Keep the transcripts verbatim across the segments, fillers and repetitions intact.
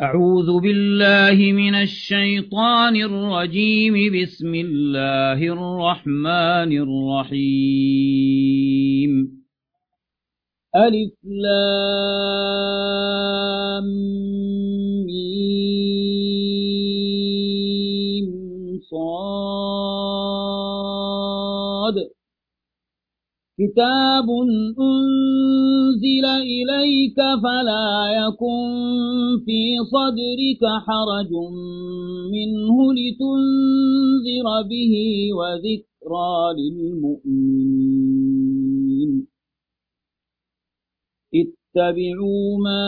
أعوذ بالله من الشيطان الرجيم. بسم الله الرحمن الرحيم. ألف لام ميم صاد. كتاب أنزل إليك فلا يكن في صدرك حرج منه لتنذر به وذكرى للمؤمنين. اتبعوا ما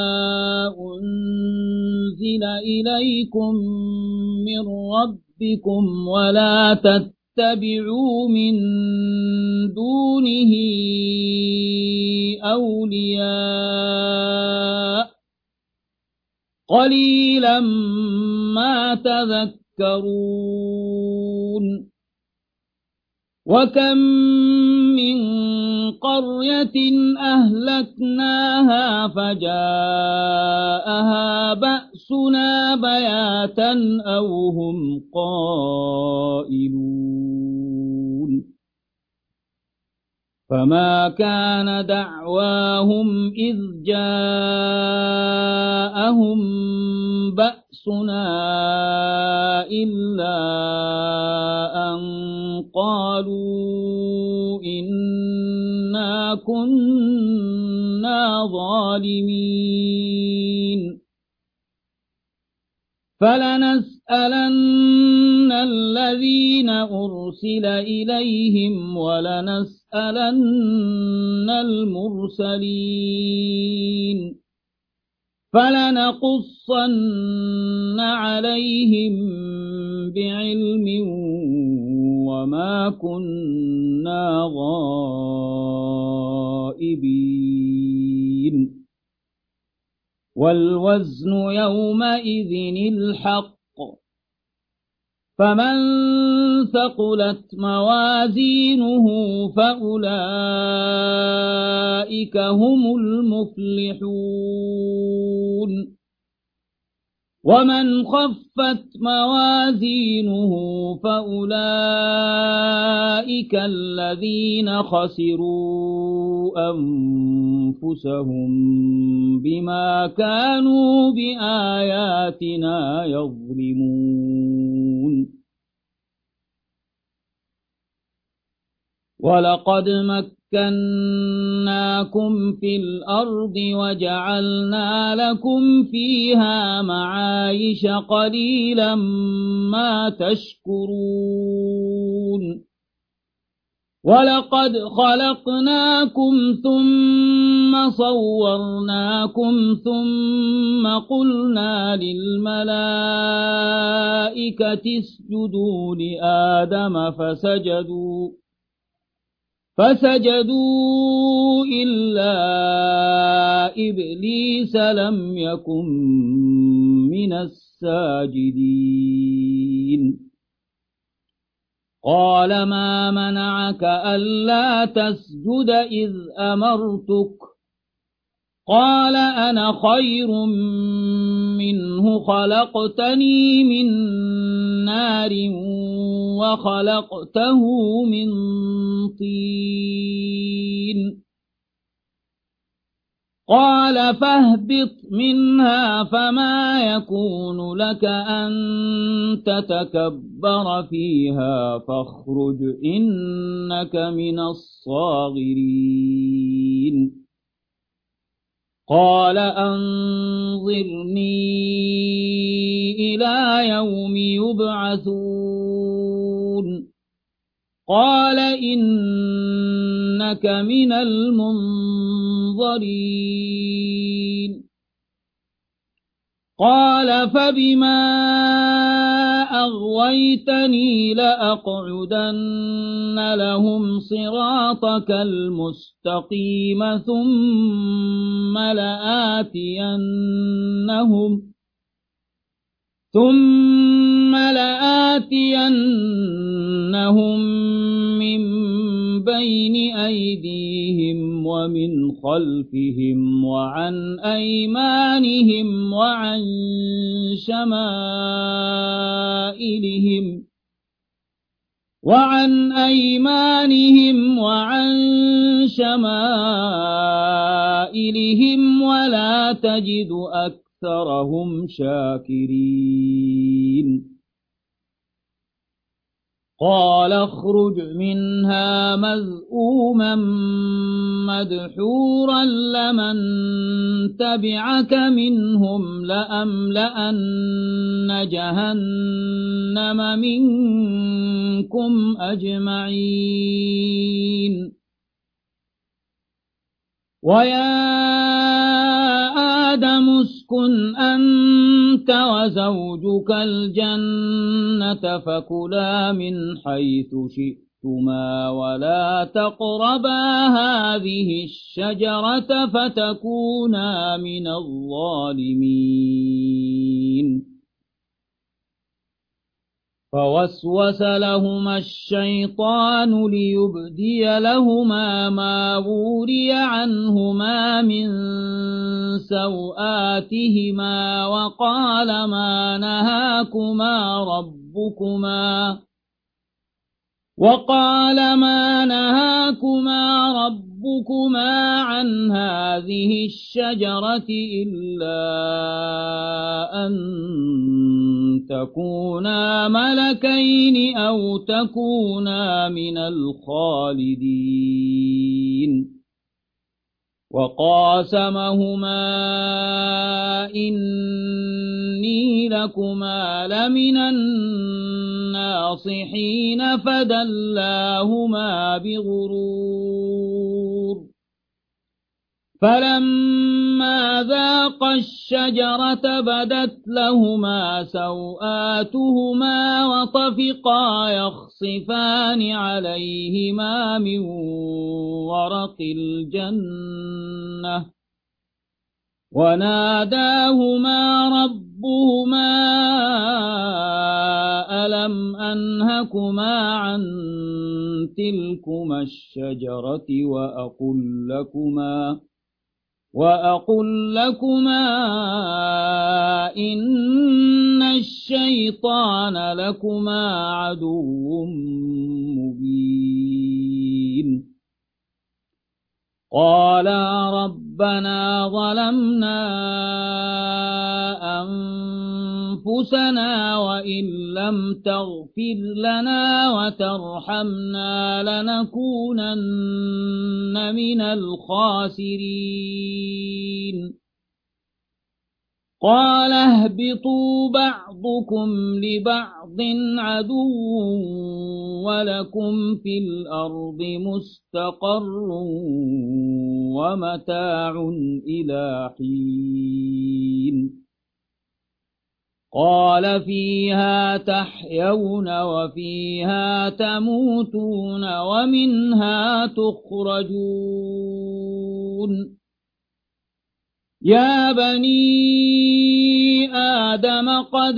أنزل إليكم من ربكم ولا تتبعوا اتبعوا من دونه أولياء قليلا ما تذكرون. وكم من قرية أهلكناها فجاءها بأسنا بياتا أو هم قائلون. فما كان دعواهم إذ جاءهم بأسنا إلا أن قالوا إنا كنا ظالمين. فلنسألن الذين أرسل إليهم ولنسألن المرسلين. فلنقصن عليهم بعلم وما كنا غائبين. والوزن يومئذ الحق. فمن ثقلت موازينه فأولئك هم المفلحون. ومن خفت موازينه فأولئك الذين خسروا أنفسهم بما كانوا بآياتنا يظلمون. ولقد مكناكم في الأرض وجعلنا لكم فيها معايش قليلا ما تشكرون. ولقد خلقناكم ثم صورناكم ثم قلنا للملائكة اسجدوا لآدم فسجدوا فسجدوا إلا إبليس لم يكن من الساجدين. قال ما منعك ألا تسجد إذ أمرتك؟ قال أنا خير منه خلقتني من نار وخلقته من طين. قال فاهبط منها فما يكون لك أن تتكبر فيها فاخرج إنك من الصاغرين. قال أنظرني إلى يوم يبعثون. قال إنك من المنظرين. قال فبما أغويتني لأقعدن لهم صراطك المستقيم ثم لآتينهم ثم لآتينهم من بين أيديهم ومن خلفهم وعن أيمانهم وعن شمائلهم وعن أيمانهم وعن شمائلهم ولا تجد أكثرهم شاكرين قال اخرج منها مذءوما مدحورا لمن تبعك منهم لأملأن جهنم منكم أجمعين ويا آدم اسكن أنت وزوجك الجنة فكلا من حيث شئتما ولا تقربا هذه الشجرة فتكونا من الظالمين فوسوس لهما الشيطان ليبدي لهما ما وري عنهما من سوآتهما وقال ما نهاكما ربكما وقال ما نهاكما ربكما عن هذه الشجرة إلا أن تكونا ملكين أو تكونا من الخالدين وقاسمهما إني لكما لمن الناصحين فدلاهما بغرور فلما ذاقا الشجرة بدت لهما سوآتهما وطفقا يخصفان عليهما من ورق الجنة وناداهما ربهما ألم أنهكما عن تلكما الشجرة وأقل لكما وأقل لكما إن الشيطان لكما عدو مبين قالا ربنا ظلمنا أنفسنا وإن لم تغفر لنا وترحمنا لنكونن من الخاسرين قال اهبطوا بعضكم لبعض عدو ولكم في الأرض مستقر ومتاع إلى حين قال فيها تحيون وفيها تموتون ومنها تخرجون يا بني آدم قد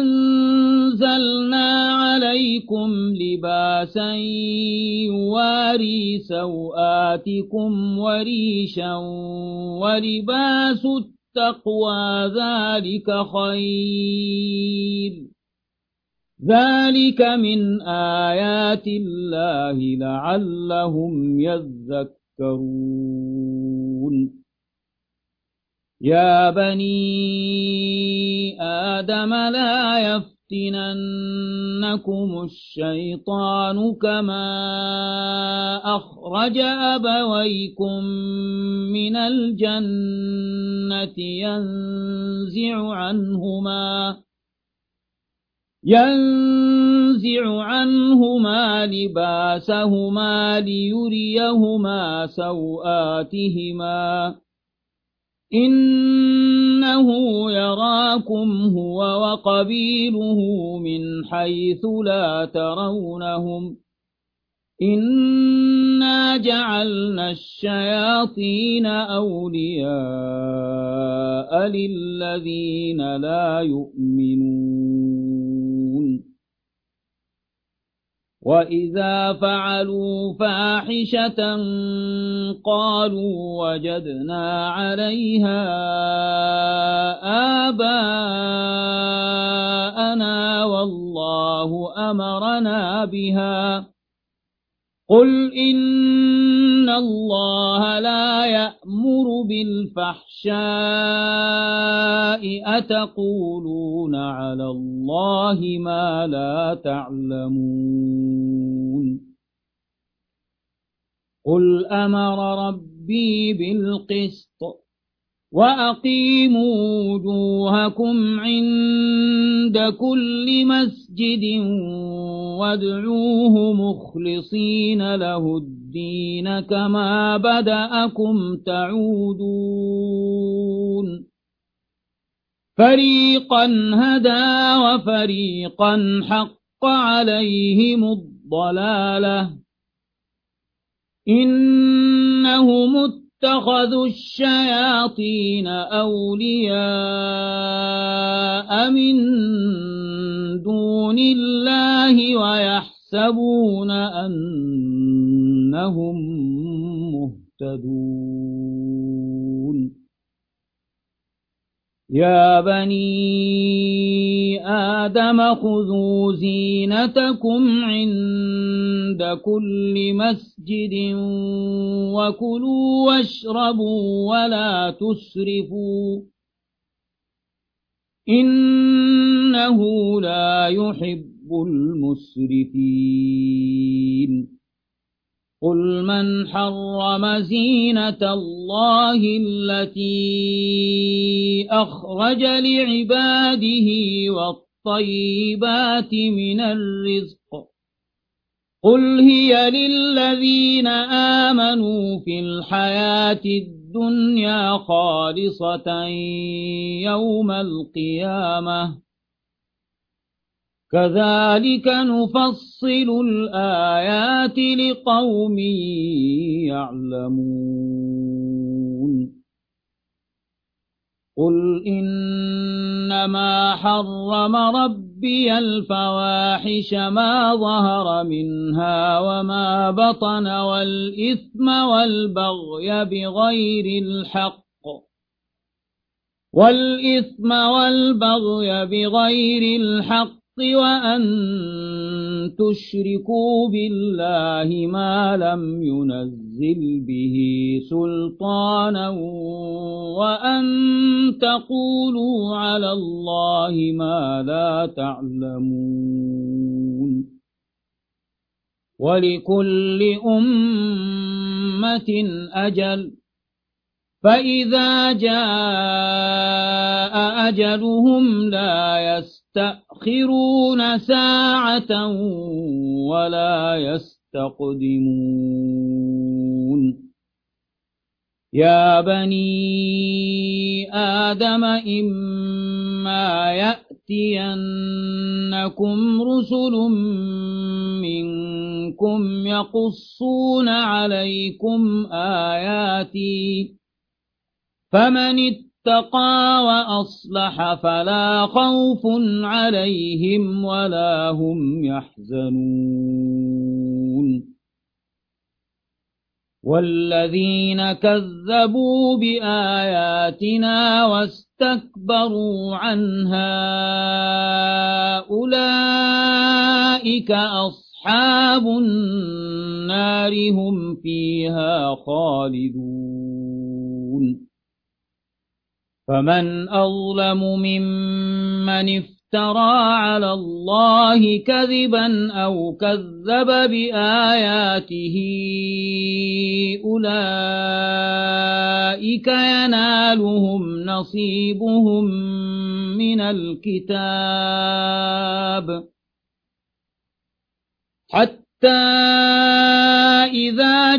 أنزلنا عليكم لباسا يواري سوآتكم وريشا ولباس التقوى ذلك خير ذلك من آيات الله لعلهم يذكرون يا بني آدم لا يفتننكم الشيطان كما أخرج أبويكم من الجنة ينزع عنهما ينزع عنهما لباسهما ليريهما سوآتهما إنه يراكم هو وقبيله من حيث لا ترونهم إنا جعلنا الشياطين أولياء للذين لا يؤمنون وإذا فعلوا فاحشة قالوا وجدنا عليها آباءنا والله أمرنا بها قل إن الله لا يأمر بالفحشاء أتقولون على الله ما لا تعلمون قل أمر ربي بالقسط وأقيموا وجوهكم عند كل مسجد وادعوه مخلصين له الدين كما بدأكم تعودون فريقا هدى وفريقا حق عليهم الضلالة إنهم اتخذوا الشياطين أولياء من دون الله ويحسبون أنهم مهتدون يا بني آدم خذوا زينتكم عند كل مسجد وكلوا واشربوا ولا تسرفوا إنه لا يحب المسرفين قل من حرم زينة الله التي أخرج لعباده والطيبات من الرزق قل هي للذين آمنوا في الحياة الدنيا خالصة يوم القيامة كذلك نفصل الآيات لقوم يعلمون قل إنما حرم ربي الفواحش ما ظهر منها وما بطن والإثم والبغي بغير الحق والإثم والبغي بغير الحق وأن تشركوا بالله ما لم ينزل به سلطانا وأن تقولوا على الله ما لا تعلمون ولكل أمة أجل فإذا جاء أجلهم لا يستأخرون ساعة ولا يستقدمون يا بني آدم إما يأتينكم رسل منكم يقصون عليكم آياتي فمن اتقى وأصلح فلا خوف عليهم ولا هم يحزنون والذين كذبوا بآياتنا واستكبروا عنها أولئك أصحاب النار هم فيها خالدون فمن أظلم ممن افترى على الله كذبا أو كذب بآياته أولئك ينالهم نصيبهم من الكتاب حتى إذا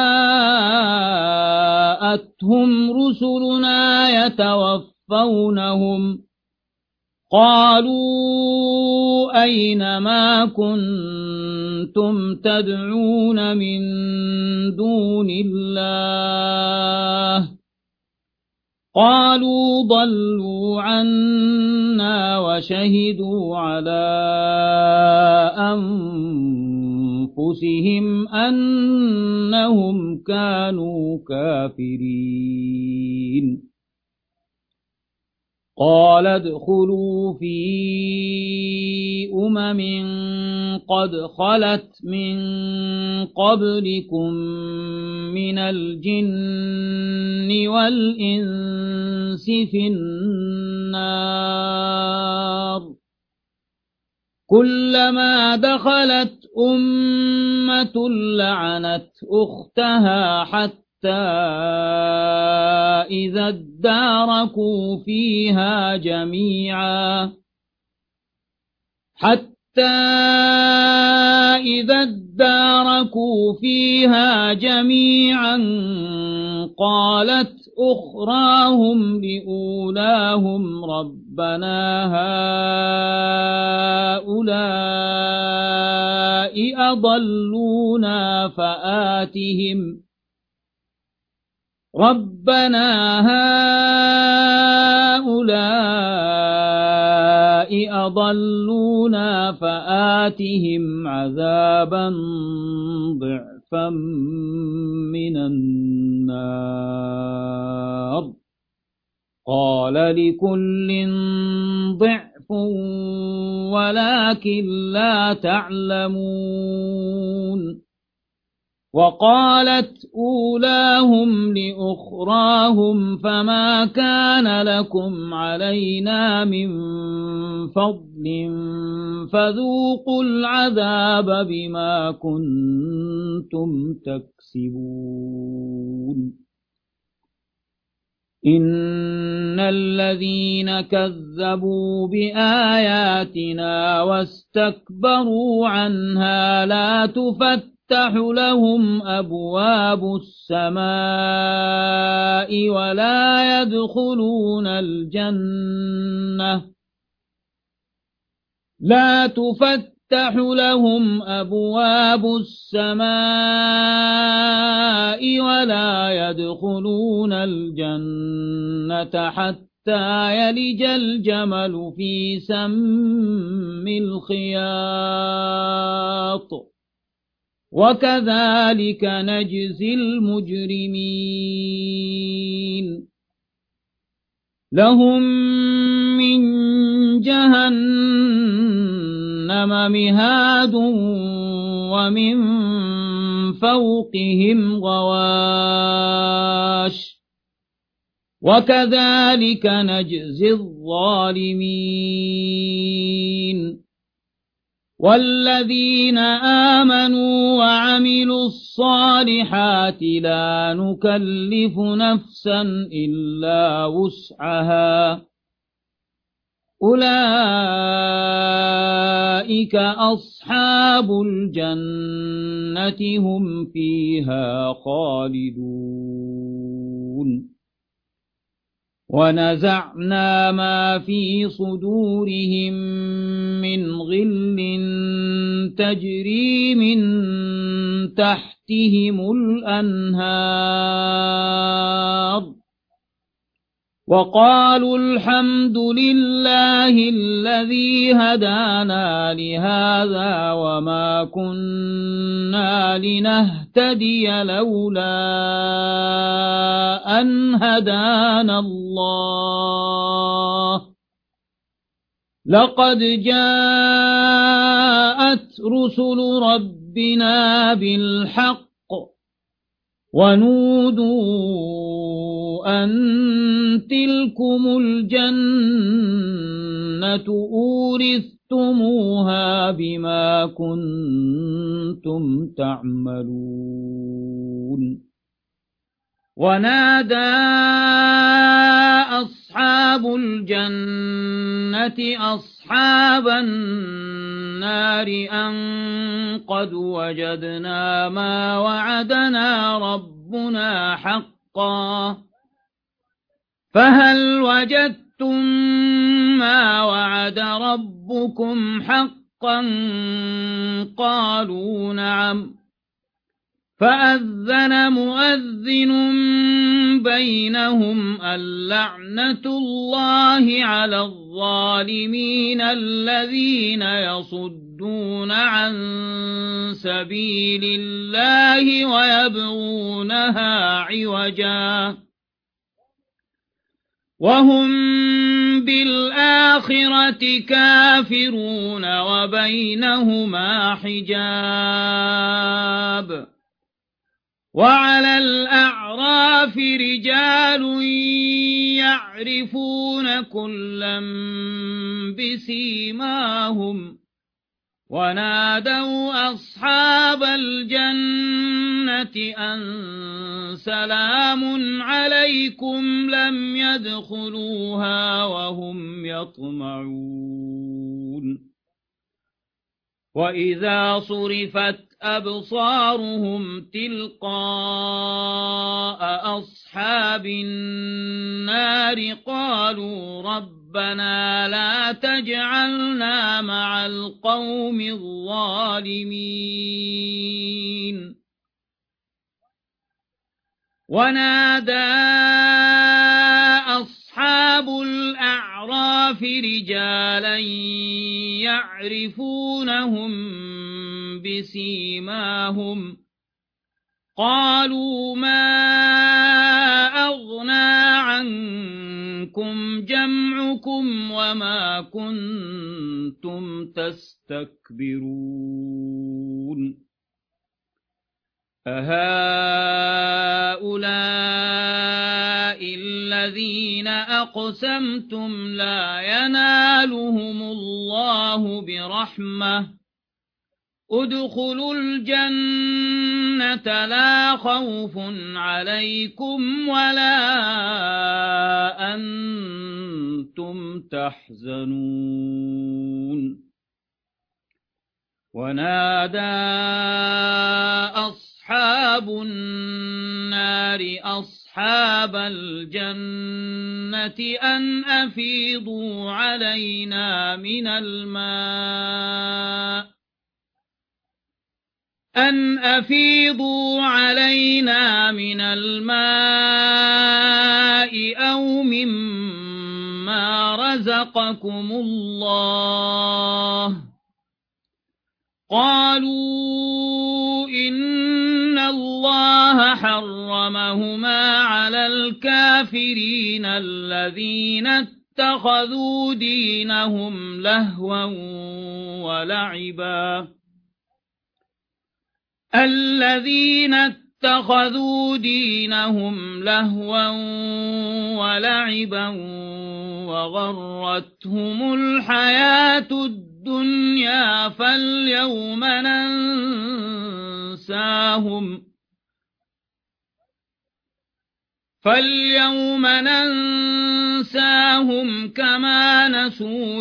جاءتهم رسلنا يتوفونهم قالوا أين ما كنتم تدعون من دون الله قالوا ضلوا عنا وشهدوا على أنفسهم أنهم كانوا كافرين قال ادخلوا في أمم قد خلت من قبلكم من الجن والإنس في النار كلما دخلت أمة لعنت أختها حتى إذا اداركوا فيها جميعا حتى إذا اداركوا فيها جميعا قالت أخراهم لأولاهم ربنا هؤلاء أضلونا فآتهم ربنا هؤلاء أضلونا فآتهم عذابا ضعفا من النار قال لكل ضعف ولكن لا تعلمون وقالت أولاهم لأخراهم فما كان لكم علينا من فضل فذوقوا العذاب بما كنتم تكسبون إن الذين كذبوا بآياتنا واستكبروا عنها لا تفتح تفتح لهم أبواب السماء ولا يدخلون الجنة لا تفتح لهم أبواب السماء ولا يدخلون الجنة حتى يلج الجمل في سم الخياط وكذلك نجزي المجرمين لهم من جهنم مهاد ومن فوقهم غواش وكذلك نجزي الظالمين والذين آمنوا وعملوا الصالحات لا نكلف نفسا إلا وسعها أولئك أصحاب الجنة هم فيها خالدون ونزعنا ما في صدورهم من غل تجري من تحتهم الأنهار وقالوا الحمد لله الذي هدانا لهذا وما كنا لنهتدي لولا أن هدانا الله لقد جاءت رسل ربنا بالحق ونودوا أن تلكم الجنة أورثتموها بما كنتم تعملون ونادى أصحاب الجنة أصحاب النار أن قد وجدنا ما وعدنا ربنا حقا فهل وجدتم ما وعد ربكم حقا قالوا نعم فأذن مؤذن بينهم اللعنة الله على الظالمين الذين يصدون عن سبيل الله ويبغونها عوجا وهم بالآخرة كافرون وبينهما حجاب. وعلى الأعراف رجال يعرفون كلا بسيماهم ونادوا أصحاب الجنة أن سلام عليكم لم يدخلوها وهم يطمعون. وإذا صرفت أبصارهم تلقاء أصحاب النار قالوا ربنا لا تجعلنا مع القوم الظالمين. ونادى أصحاب الأعراف رجالا يعرفونهم بسيماهم قالوا ما أغنى عنكم جمعكم وما كنتم تستكبرون أهؤلاء الذين أقسمتم لا ينالهم الله برحمة ادخلوا الجنة لا خوف عليكم ولا أنتم تحزنون. ونادى أصحاب النار أصحاب الجنة أن أفيضوا علينا من الماء أن أفيضوا علينا من الماء أو مما رزقكم الله قالوا إن الله حرمهما على الكافرين الذين اتخذوا دينهم لهوا ولعبا الذين اتخذوا دينهم لهوا ولعبا وغرتهم الحياة الدنيا فاليوم ننساهم فاليوم ننساهم كما نسوا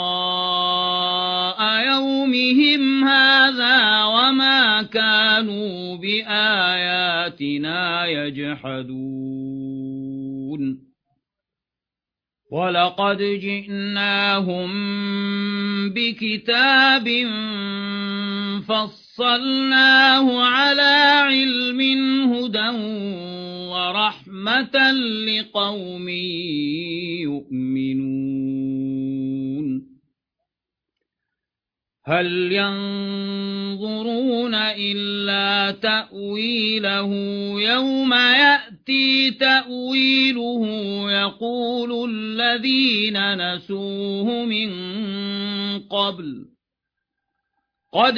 لقاء يومهم هذا وما كانوا بآياتنا يجحدون. ولقد جئناهم بكتاب فصلناه على علم هدى ورحمة لقوم يؤمنون. هل ينظرون إلا تأويله يوم يأتي تأويله يقول الذين نسوه من قبل قد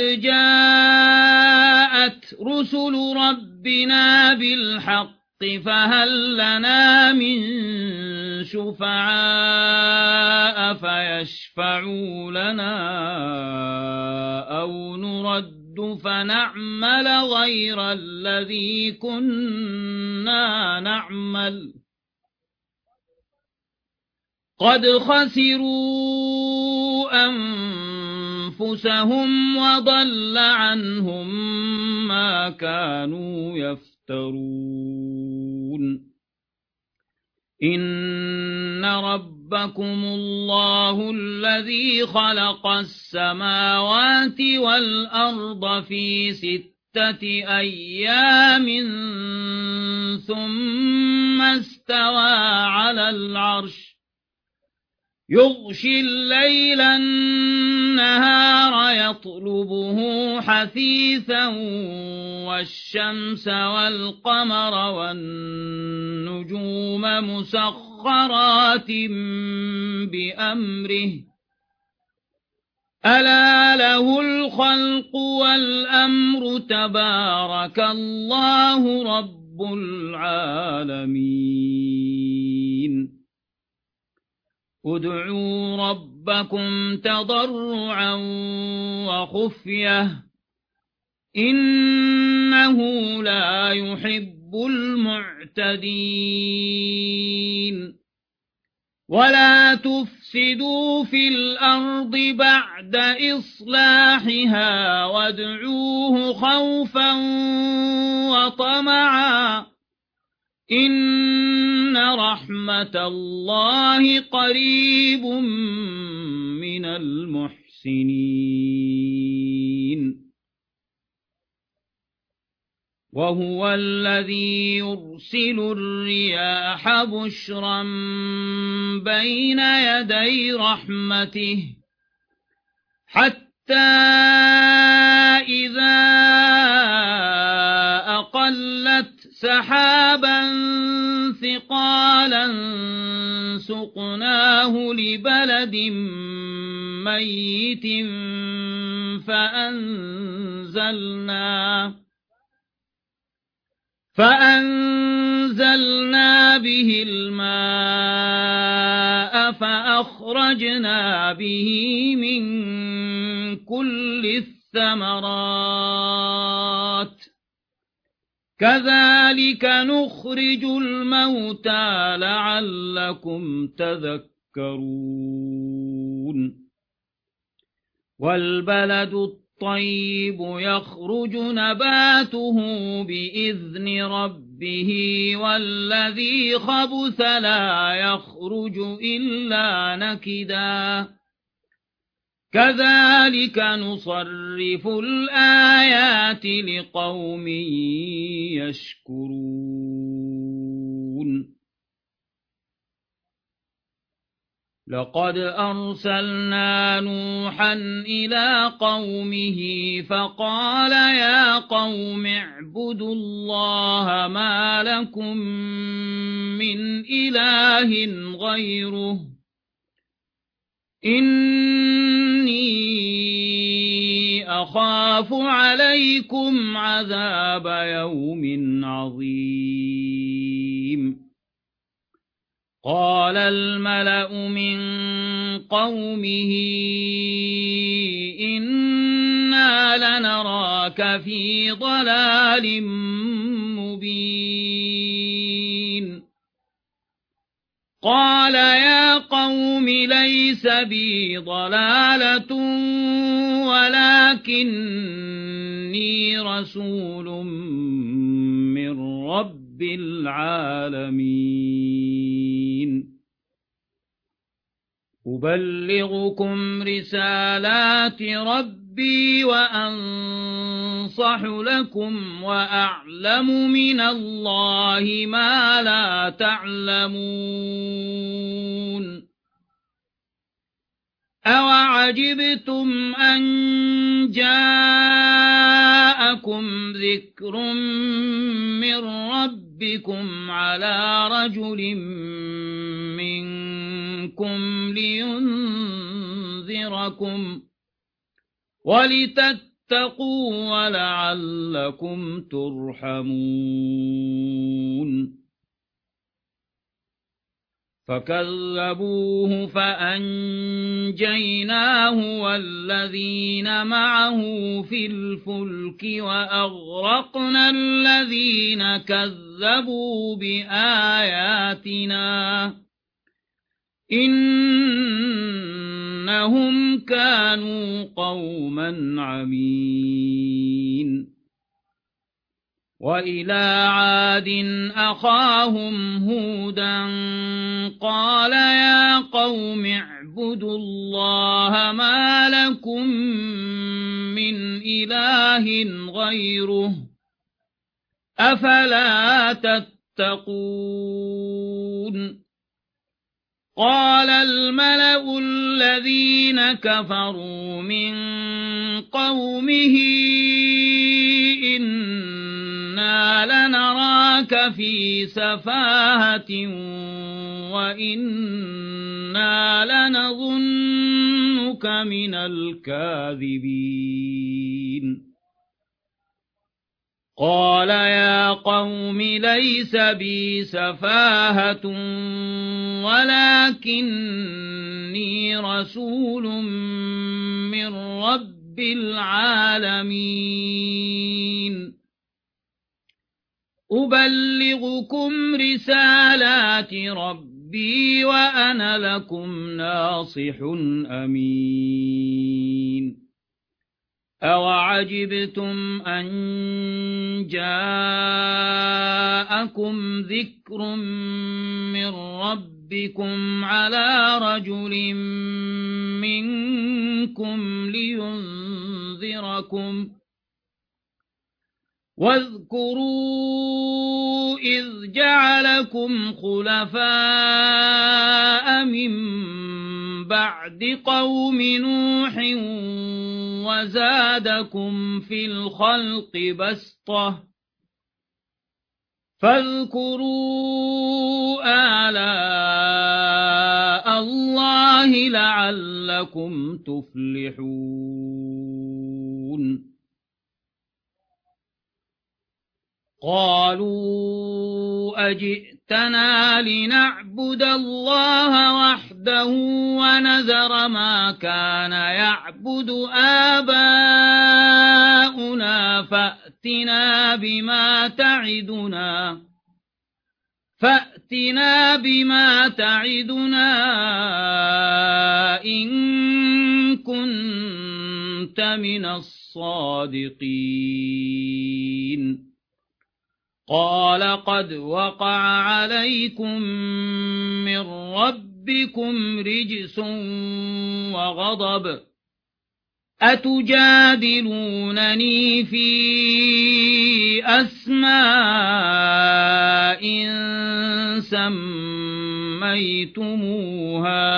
جاءت رسل ربنا بالحق فهل لنا من شفعاء فيشفعوا لنا أو نرد فنعمل غير الذي كنا نعمل قد خسروا أنفسهم وضل عنهم ما كانوا يفترون. إن ربكم الله الذي خلق السماوات والأرض في ستة ستة أيام ثم استوى على العرش يغشي الليل النهار يطلبه حثيثا والشمس والقمر والنجوم مسخرات بأمره ألا له الخلق والأمر تبارك الله رب العالمين ادعوا ربكم تضرعا وخفية إنه لا يحب المعتدين ولا تفسدوا في الأرض بعد إصلاحها وادعوه خوفا وطمعا إن رحمة الله قريب من المحسنين وهو الذي يرسل الرياح بشرا بين يدي رحمته حتى إذا أقلت سحابا ثقالا سقناه لبلد ميت فأنزلنا فأنزلنا به الماء فأخرجنا به من كل الثمرات كذلك نخرج الموتى لعلكم تذكرون والبلد الطيب يخرج نباته بإذن ربه والذي خبث لا يخرج إلا نكدا كذلك نصرف الآيات لقوم يشكرون لقد أرسلنا نوحا إلى قومه فقال يا قوم اعبدوا الله ما لكم من إله غيره إني أخاف عليكم عذاب يوم عظيم قال الملأ من قومه إنا لنراك في ضلال مبين قال يا قوم ليس بي ضلالة ولكني رسول من رب العالمين أبلغكم رسالات ربي وأنصح لكم وأعلم من الله ما لا تعلمون أوعجبتم أن جاءكم ذكر من ربكم على رجل منكم لينذركم ولتتقوا ولعلكم ترحمون فكذبوه فأنجيناه والذين معه في الفلك وأغرقنا الذين كذبوا بآياتنا إنهم كانوا قوما عمين وإلى عاد أخاهم هودا قال يا قوم اعبدوا الله ما لكم من إله غيره أفلا تتقون قال الملأ الذين كفروا من قومه إنا لنراك في سفاهة وإنا لنظنك من الكاذبين قال يا قوم ليس بي سفاهة ولكني رسول من رب العالمين أبلغكم رسالات ربي وأنا لكم ناصح أمين أوعجبتم أن جاءكم ذكر من ربكم على رجل منكم لينذركم واذكروا إذ جعلكم خلفاء من بعد قوم نوح وزادكم في الخلق بسطة فاذكروا آلاء الله لعلكم تفلحون قالوا أجئتنا لنعبد الله وحده ونذر ما كان يعبد آباؤنا فأتنا بما تعدنا فأتنا بما تعدنا إن كنت من الصادقين قال قد وقع عليكم من ربكم رجس وغضب أتجادلونني في أسماء سميتموها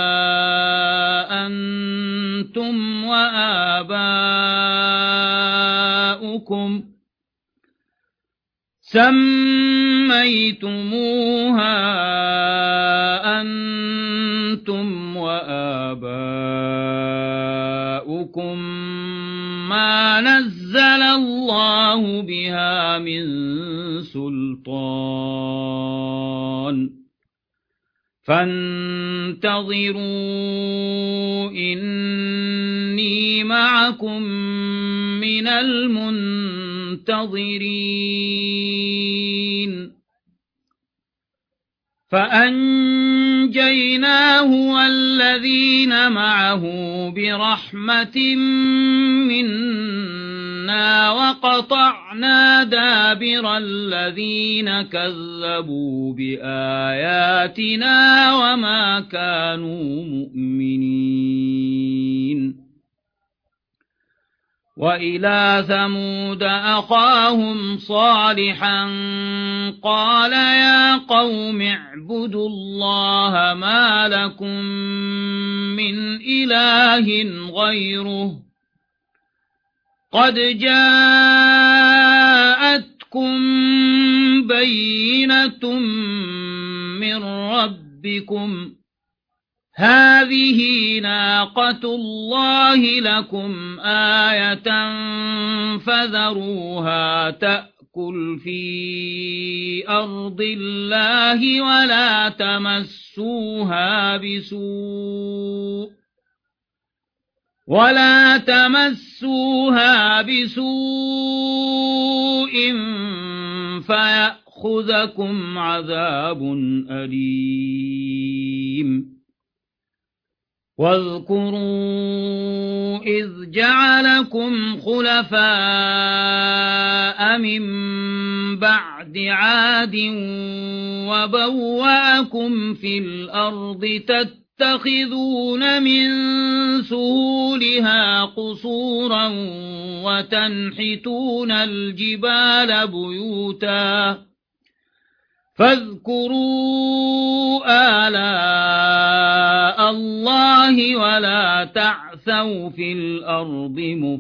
أنتم وآباؤكم سميتموها أنتم وآباؤكم ما نزل الله بها من سلطان فانتظروا إني معكم من المنتظرين فأنجيناه والذين معه برحمة منا وقطعنا دابر الذين كذبوا بآياتنا وما كانوا مؤمنين وإلى ثمود أخاهم صالحا قال يا قوم اعبدوا الله ما لكم من إله غيره قد جاءتكم بينة من ربكم هذه ناقة الله لكم آية فذروها تأكل في أرض الله ولا تمسوها بسوء ولا تمسوها بسوء فيأخذكم عذاب أليم واذكروا إذ جعلكم خلفاء من بعد عاد وبوأكم في الأرض تتخذون من سهولها قصورا وتنحتون الجبال بيوتا فاذكروا آلاء الله ولا تعثوا في الأرض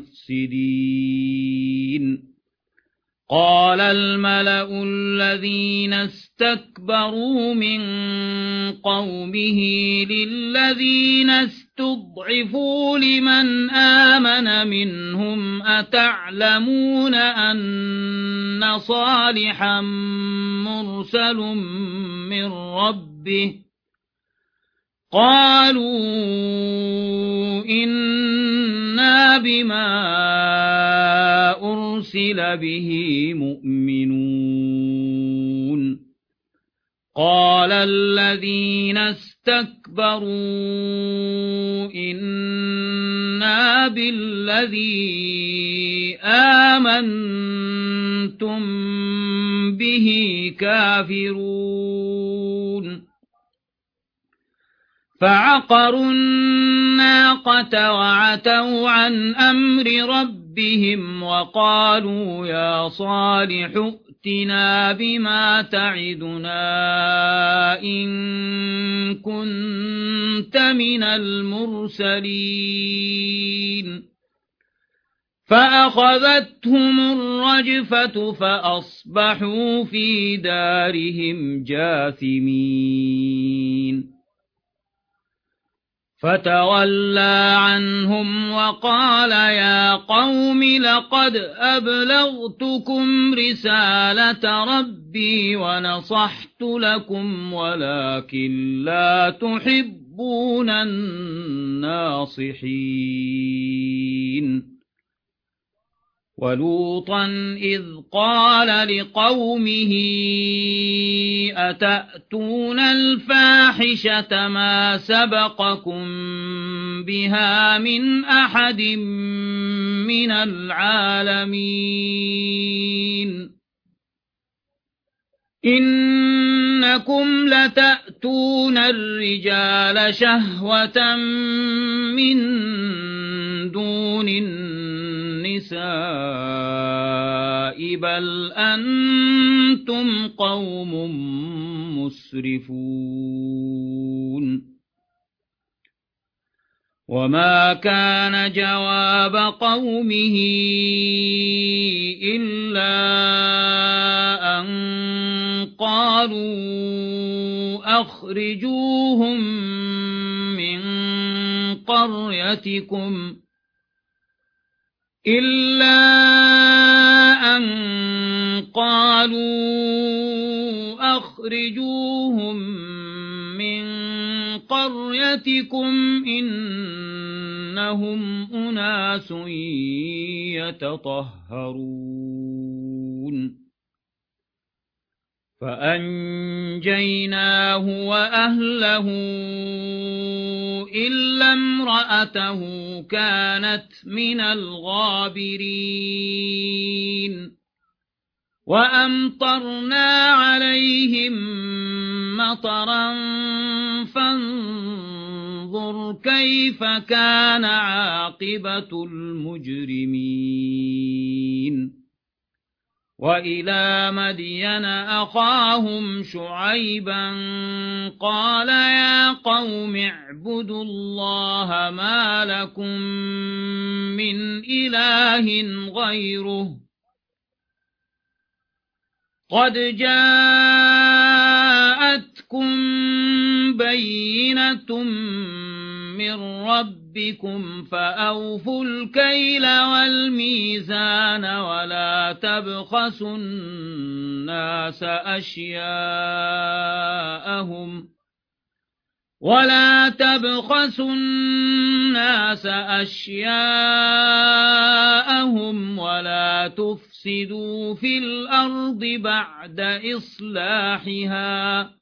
مفسدين. قال الملأ الذين استكبروا من قومه للذين استضعفوا لمن آمن منهم أتعلمون أن صالحا مرسل من ربه قالوا إنا بما أرسل به مؤمنون. قال الذين استكبروا إنا بالذي آمنتم به كافرون. فعقروا الناقة وعتوا عن أمر ربهم وقالوا يا صالح ائتنا بما تعدنا إن كنت من المرسلين. فأخذتهم الرجفة فأصبحوا في دارهم جاثمين. فتولى عنهم وقال يا قوم لقد أبلغتكم رسالة ربي ونصحت لكم ولكن لا تحبون الناصحين. ولوطا إذ قال لقومه أتأتون الفاحشة ما سبقكم بها من أحد من العالمين إنكم لتأتون الرجال شهوة من دون النساء بل أنتم قوم مسرفون. وما كان جواب قومه إلا أن قالوا أخرجوهم من قريتكم إلا أن قالوا أخرجوهم من قريتكم إنهم أناس يتطهرون. فأنجيناه وأهله إلا امرأته كانت من الغابرين. وأمطرنا عليهم مطرا فانظر كيف كان عاقبة المجرمين. وإلى مدين أخاهم شعيبا قال يا قوم اعبدوا الله ما لكم من إله غيره قد جاءتكم بينة من ربكم فأوفوا الكيل والميزان ولا تبخسوا الناس أشياءهم ولا تبخسوا الناس أشياءهم ولا تفسدوا في الأرض بعد إصلاحها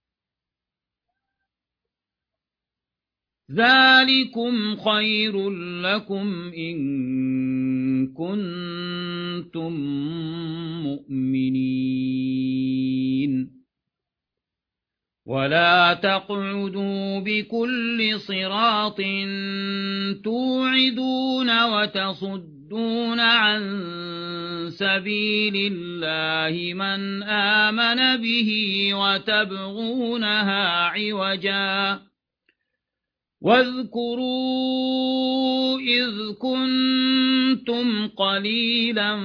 ذلكم خير لكم إن كنتم مؤمنين. ولا تقعدوا بكل صراط توعدون وتصدون عن سبيل الله من آمن به وتبغونها عوجا واذكروا إذ كنتم قليلا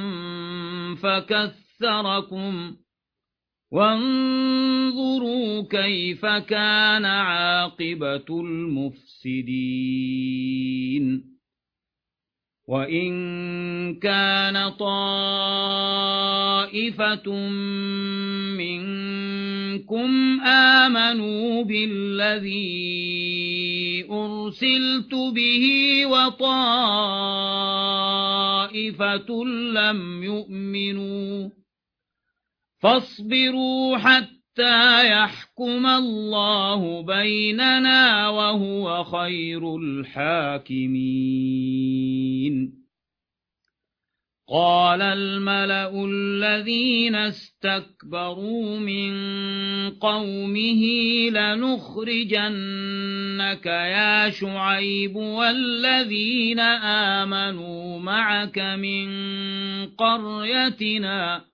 فكثركم وانظروا كيف كان عاقبة المفسدين وإن كان طائفة منكم آمنوا بالذي أرسلت به وطائفة لم يؤمنوا فاصبروا حتى يحكم الله بيننا وهو خير الحاكمين. قال الملأ الذين استكبروا من قومه لنخرجنك يا شعيب والذين آمنوا معك من قريتنا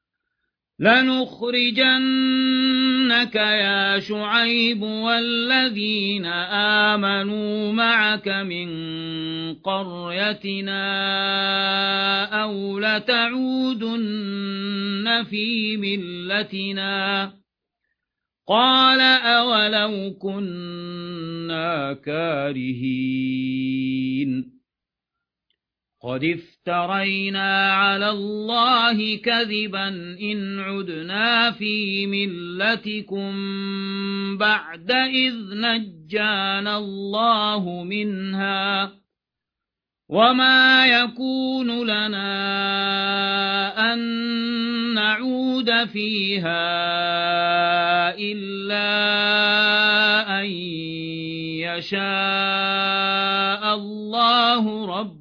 لنخرجنك يا شعيب والذين آمنوا معك من قريتنا أو لتعودن في ملتنا قال أولو كنا كارهين قد افترينا على الله كذبا إن عدنا في ملتكم بعد إذ نجانا الله منها وما يكون لنا أن نعود فيها إلا أن يشاء الله ربنا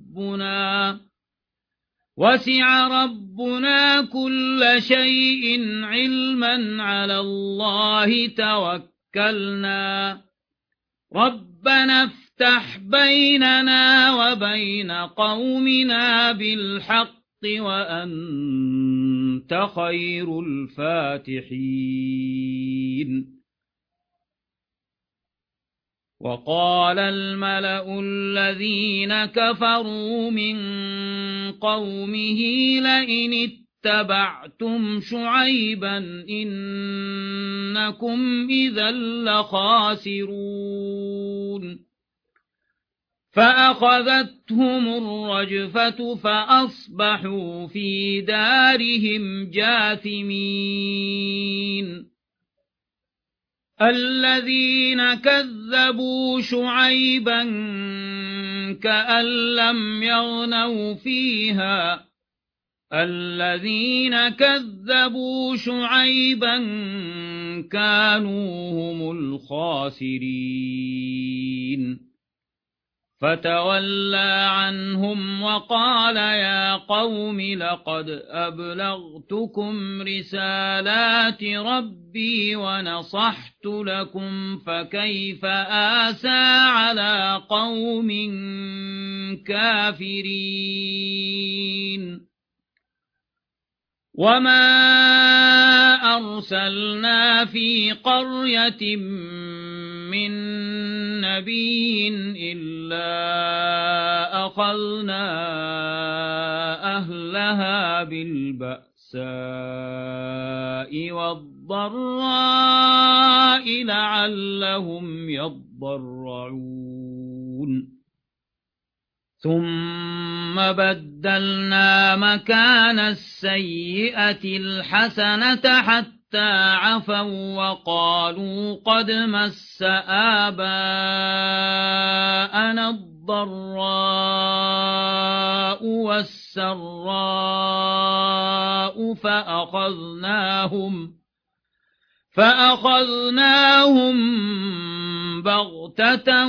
وسع ربنا كل شيء علما على الله توكلنا ربنا افتح بيننا وبين قومنا بالحق وأنت خير الفاتحين. وقال الملأ الذين كفروا من قومه لئن اتبعتم شعيبا إنكم إذا لخاسرون فأخذتهم الرجفة فأصبحوا في دارهم جاثمين. الذين كذبوا شعيبا كأن لم يغنوا فيها الذين كذبوا شعيبا كانوا هم الخاسرين فتولى عنهم وقال يا قوم لقد أبلغتكم رسالات ربي ونصحت لكم فكيف آسى على قوم كافرين وما أرسلنا في قرية من نبي إلا أخذنا أهلها بالبأساء والضراء لعلهم يضرعون ثم بدلنا مكان السيئة الحسنة حتى عفوا وقالوا قد مس آباءنا الضراء والسراء فأخذناهم فأخذناهم بغتة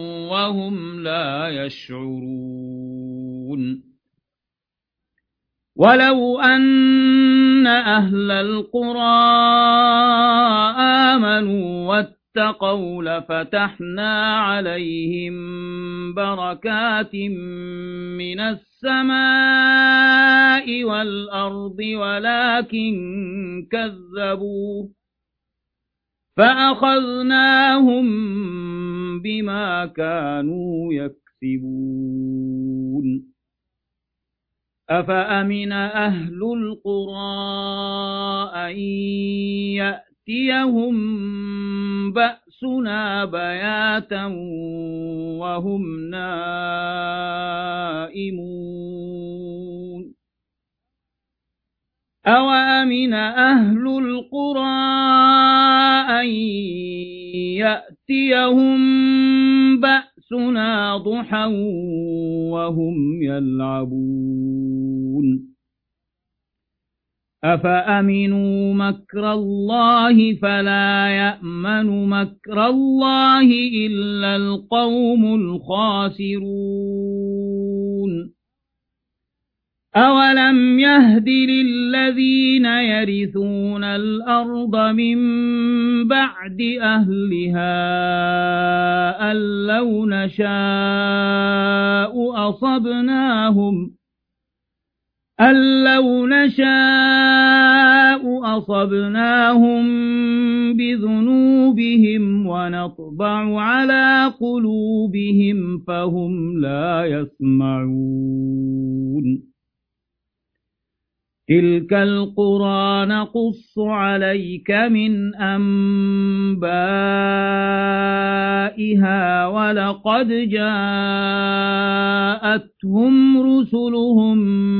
وهم لا يشعرون ولو أن أهل القرى آمنوا واتقوا لفتحنا عليهم بركات من السماء والأرض ولكن كذبوا فأخذناهم بما كانوا يكسبون أفأمن أهل القرى أن يأتيهم بأسنا بياتا وهم نائمون أوأمن أهل القرى أن يأتيهم بأسنا ضحى وهم يلعبون أفأمنوا مكر الله فلا يأمن مكر الله إلا القوم الخاسرون أولم يهد للذين يرثون الأرض من بعد أهلها أن لو نشاء أصبناهم أن لو نشاء أصبناهم بذنوبهم ونطبع على قلوبهم فهم لا يسمعون تلك القرى نقص عليك من أنبائها ولقد جاءتهم رسلهم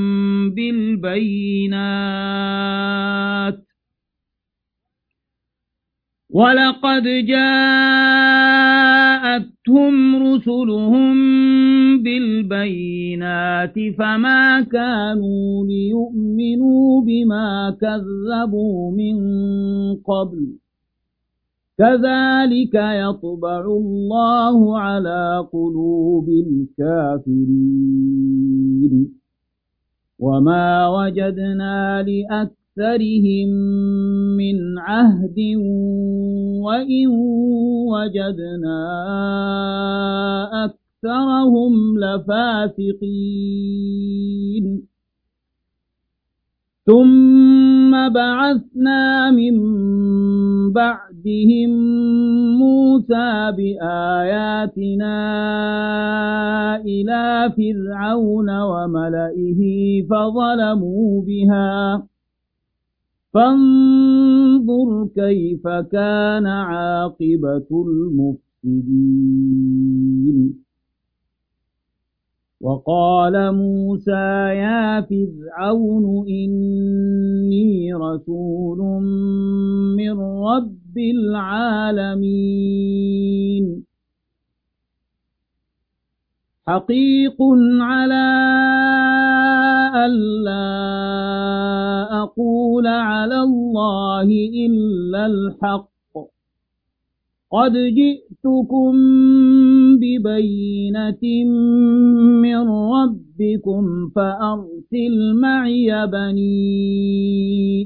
بالبينات ولقد جاءتهم رسلهم بالبينات فما كانوا ليؤمنوا بما كذبوا من قبل كذلك يطبع الله على قلوب الكافرين وما وجدنا لأكثرهم من عهد وإن وجدنا أكثرهم لفاسقين ثم بعثنا من بعدهم موسى بآياتنا إلى فرعون وملئه فظلموا بها فانظر كيف كان عاقبة المفسدين وقال موسى يا فرعون إني رسول من رب العالمين حقيق على ألا أقول على الله إلا الحق قد جئتكم ببينة من ربكم فأرسل معي بني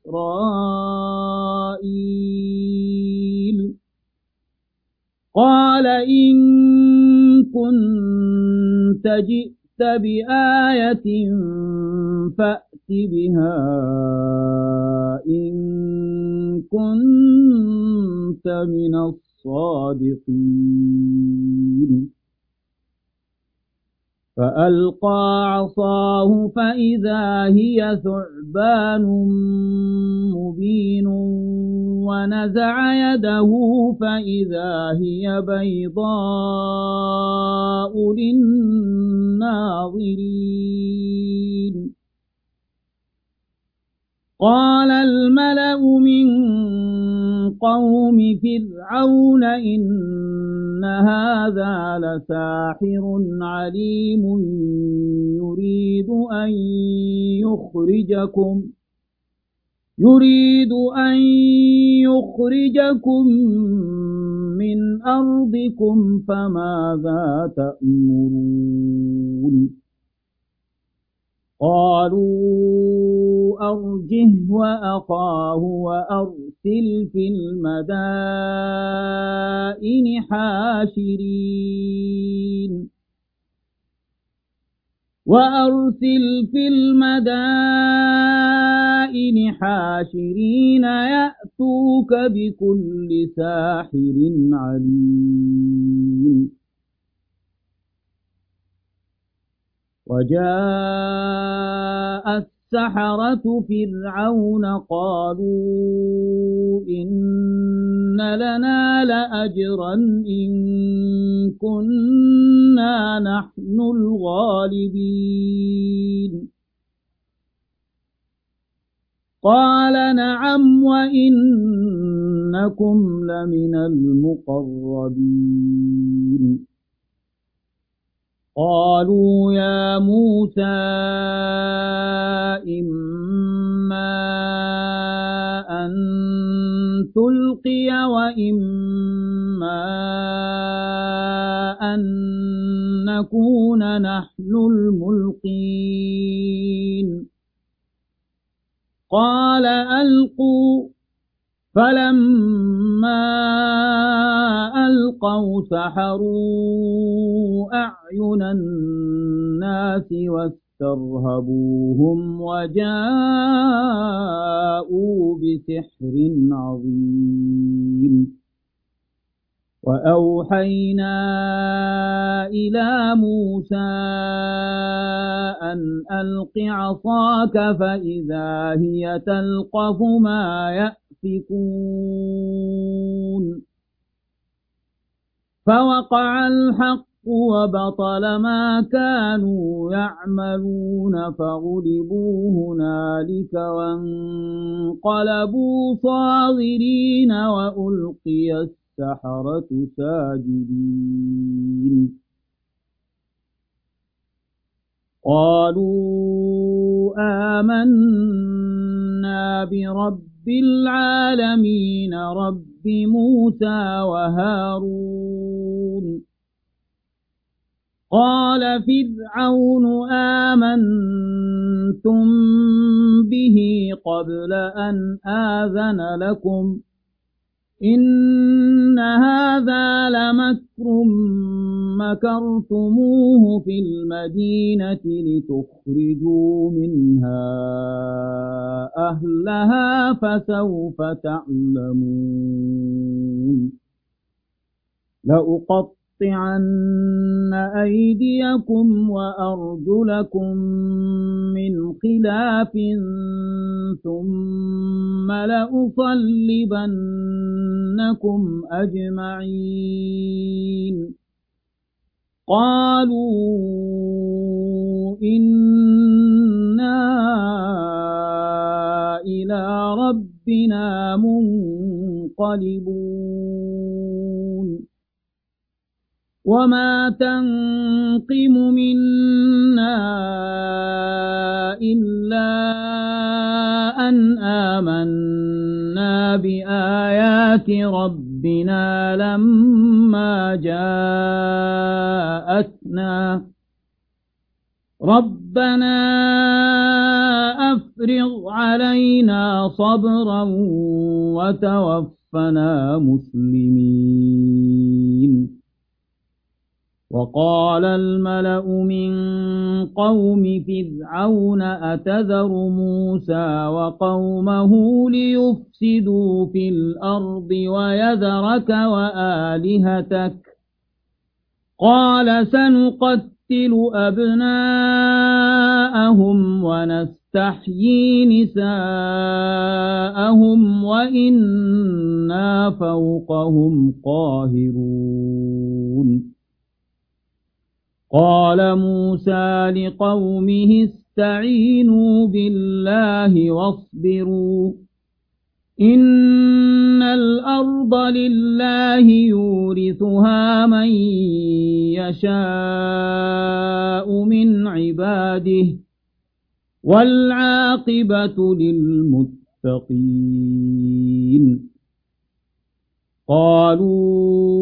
إسرائيل قال إن كنت جئت بآية فأت بها إن كنت من الصادقين فألقى عصاه فإذا هي ثعبان مبين ونزع يده فإذا هي بيضاء للناظرين قال الملأ من قوم فرعون إن هذا لساحر عليم يريد أن يخرجكم يريد أن يخرجكم من أرضكم فماذا تأمرون قالوا أرجه وأخاه وأرسل في المدائن حاشرين وأرسل في المدائن حاشرين يأتوك بكل ساحر عليم وجاء السحرة فرعون قالوا إن لنا لأجرا إن كنا نحن الغالبين قال نعم وإنكم لمن المقربين قالوا يا موسى إما أن تلقي وإما أن نكون نحن الملقين قال ألقوا فلما ألقوا سحروا أعين الناس واسترهبوهم وجاءوا بسحر عظيم وأوحينا إلى موسى أن ألق عصاك فإذا هي تلقف ما يأفكون فوقع الحق وبطل ما كانوا يعملون فغلبوا هنالك وانقلبوا صاغرين وألقي السحرة ساجدين قالوا آمنا برب العالمين رب موسى وهارون قال فرعون آمنتم به قبل أن آذن لكم إن هذا لمكر مكرتموه في المدينة لتخرجوا منها أهلها فسوف تعلمون لأقطعن أيديكم وأرجلكم من خلاف ثم لأصلبنكم أجمعين قالوا إنا إلى ربنا منقلبون وما تنقم منا إلا أن آمنا بآيات ربنا لما جاءتنا ربنا أفرغ علينا صبرا وتوفنا مسلمين وقال الملأ من قوم فرعون أتذر موسى وقومه ليفسدوا في الأرض ويذرك وآلهتك قال سنقتل أبناءهم ونستحيي نساءهم وإنا فوقهم قاهرون قال موسى لقومه استعينوا بالله واصبروا إن الأرض لله يورثها من يشاء من عباده والعاقبة للمتقين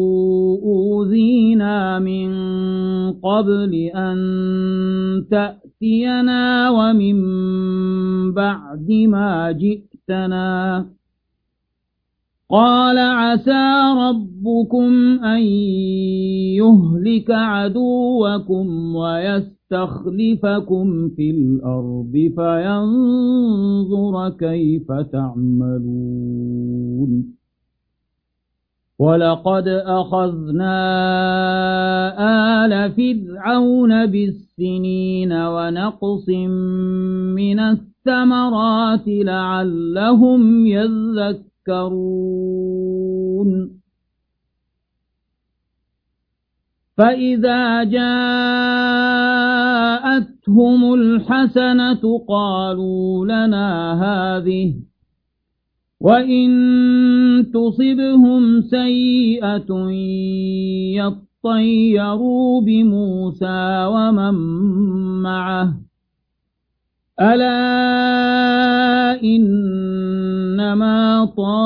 قالوا أوذينا من قبل أن تأتي تأتينا ومن بعد ما جئتنا قال عسى ربكم أن يهلك عدوكم ويستخلفكم في الأرض فينظر كيف تعملون ولقد أخذنا آل فرعون بالسنين ونقص من الثمرات لعلهم يذكرون فإذا جاءتهم الحسنة قالوا لنا هذه وإن تصبهم سيئة يطيروا بموسى ومن معه ألا إنما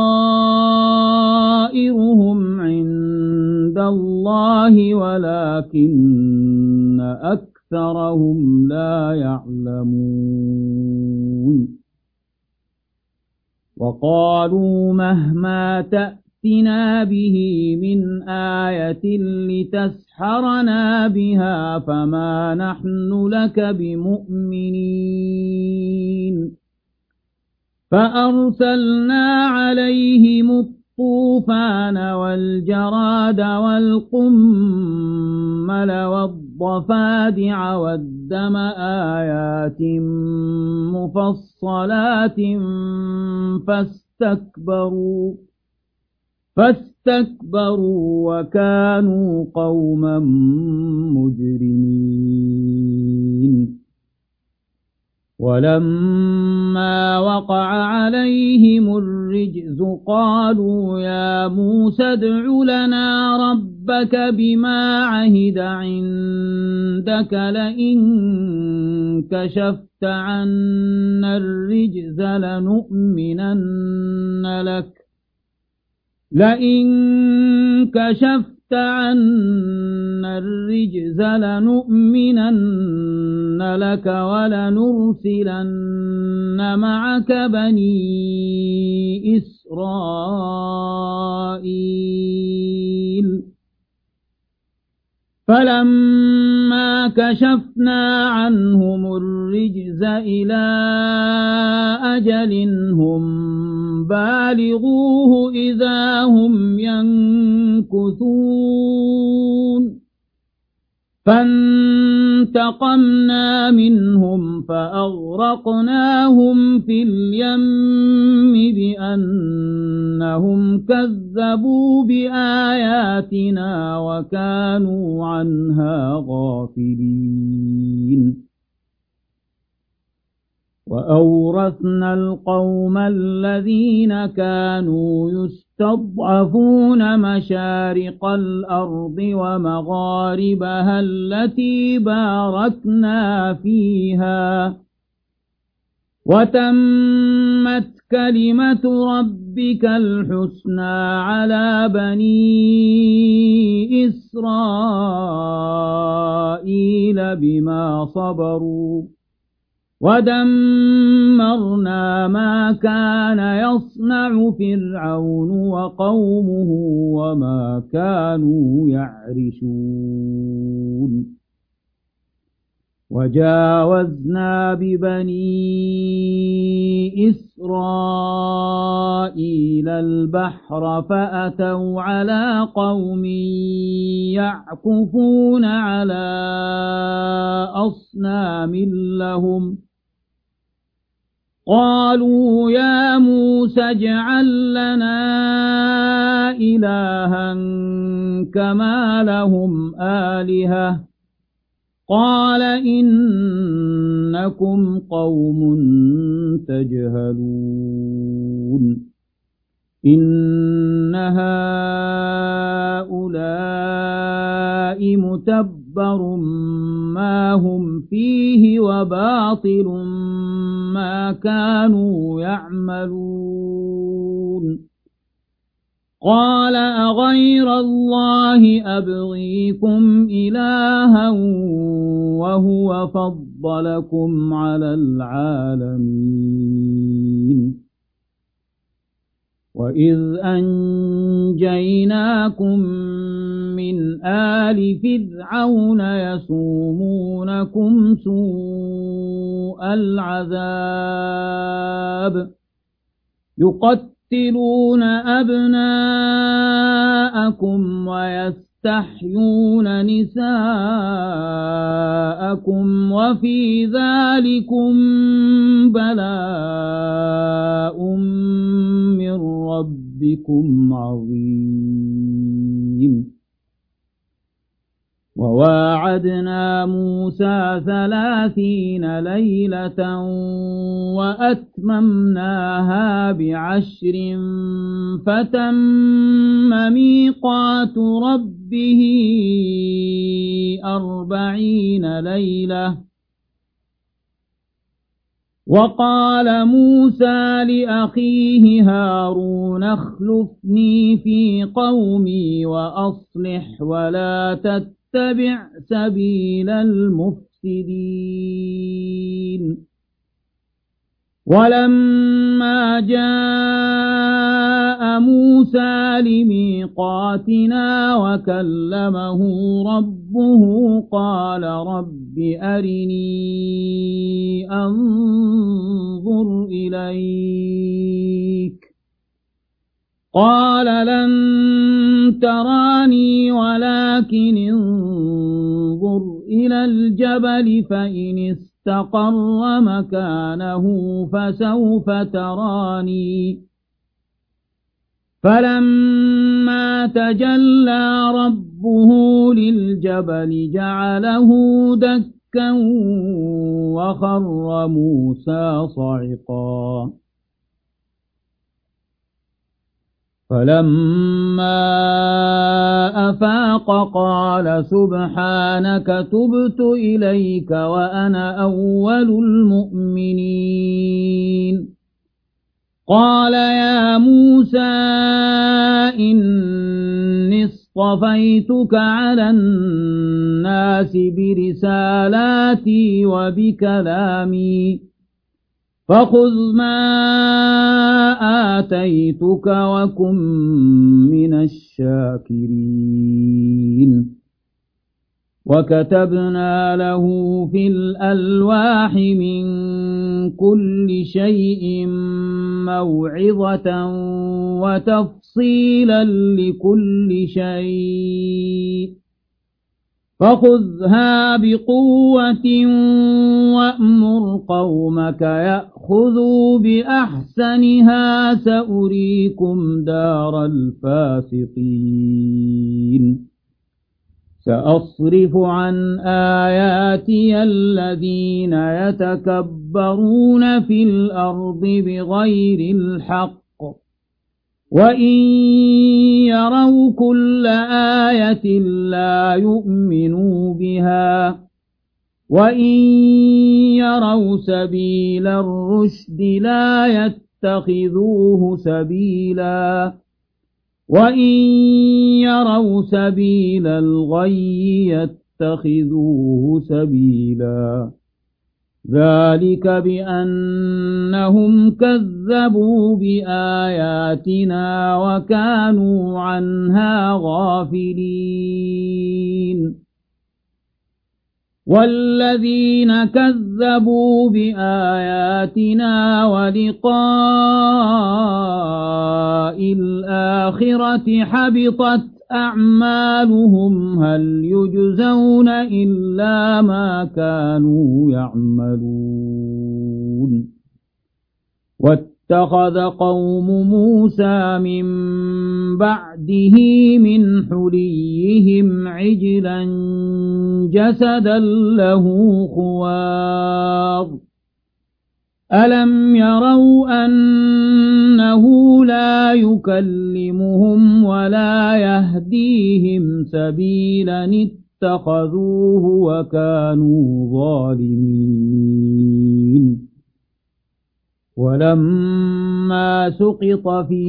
طائرهم عند الله ولكن أكثرهم لا يعلمون وقالوا مهما تأتنا به من آية لتسحرنا بها فما نحن لك بمؤمنين فأرسلنا عليهم الطوفان والجراد والقمل والضفادع والدم آيات مفصلات فاستكبروا فاستكبروا وكانوا قوما مجرمين ولما وقع عليهم الرجز قالوا يا موسى ادع لنا ربك بما عهد عندك لئن كشفت عنا الرجز لنؤمنن لك لئن كشفت عنا الرجز لنؤمنن لك ولنرسلن معك بني إسرائيل فلما كشفنا عنهم الرجز إلى أجل هم بالغوه إذا هم ينكثون فانتقمنا منهم فأغرقناهم في اليم بأنهم كذبوا بآياتنا وكانوا عنها غافلين وأورثنا القوم الذين كانوا يستضعفون مشارق الأرض ومغاربها التي باركنا فيها وتمت كلمة ربك الحسنى على بني إسرائيل بما صبروا ودمرنا ما كان يصنع فرعون وقومه وما كانوا يعرشون وجاوزنا ببني إسرائيل البحر فأتوا على قوم يعكفون على أصنام لهم قالوا يا موسى اجعل لنا إلها كما لهم آلهة قال إنكم قوم تجهلون إن هؤلاء متبر ما هم فيه وباطل ما كانوا يعملون قال أغير الله أبغيكم إلها وهو فضلكم على العالمين وإذ أنجيناكم من آل فرعون يسومونكم سوء العذاب يقتلون أبناءكم ويستحيون نساءكم وفي ذلكم بلاء من ربكم عظيم وواعدنا موسى ثلاثين ليلة وأتممناها بعشر فتم ميقات ربه أربعين ليلة وقال موسى لأخيه هارون اخلفني في قومي وأصلح ولا تتبع سبيل المفسدين ولما جاء موسى لميقاتنا وكلمه ربه قال رب أرني أنظر إليك قال لن تراني ولكن انظر إلى الجبل فإن استقر مكانه فسوف تراني فلما تجلى ربه للجبل جعله دكا وخر موسى صعقا فلما أفاق قال سبحانك تبت إليك وأنا أول المؤمنين قال يا موسى إني اصطفيتك على الناس برسالاتي وبكلامي فخذ ما آتيتك وكن من الشاكرين وكتبنا له في الألواح من كل شيء موعظة وتفصيلا لكل شيء فخذها بقوة وأمر قومك يأخذوا بأحسنها سأريكم دار الفاسقين سأصرف عن آياتي الذين يتكبرون في الأرض بغير الحق وإن يروا كل آية لا يؤمنوا بها وإن يروا سبيل الرشد لا يتخذوه سبيلا وإن يروا سبيل الغي يتخذوه سبيلا ذلك بأنهم كذبوا بآياتنا وكانوا عنها غافلين والذين كذبوا بآياتنا ولقاء الآخرة حبطت أعمالهم هل يجزون إلا ما كانوا يعملون واتخذ قوم موسى من بعده من حليهم عجلا جسدا له خوار ألم يروا أنه لا يكلمهم ولا يهديهم سبيلا اتخذوه وكانوا ظالمين ولما سقط في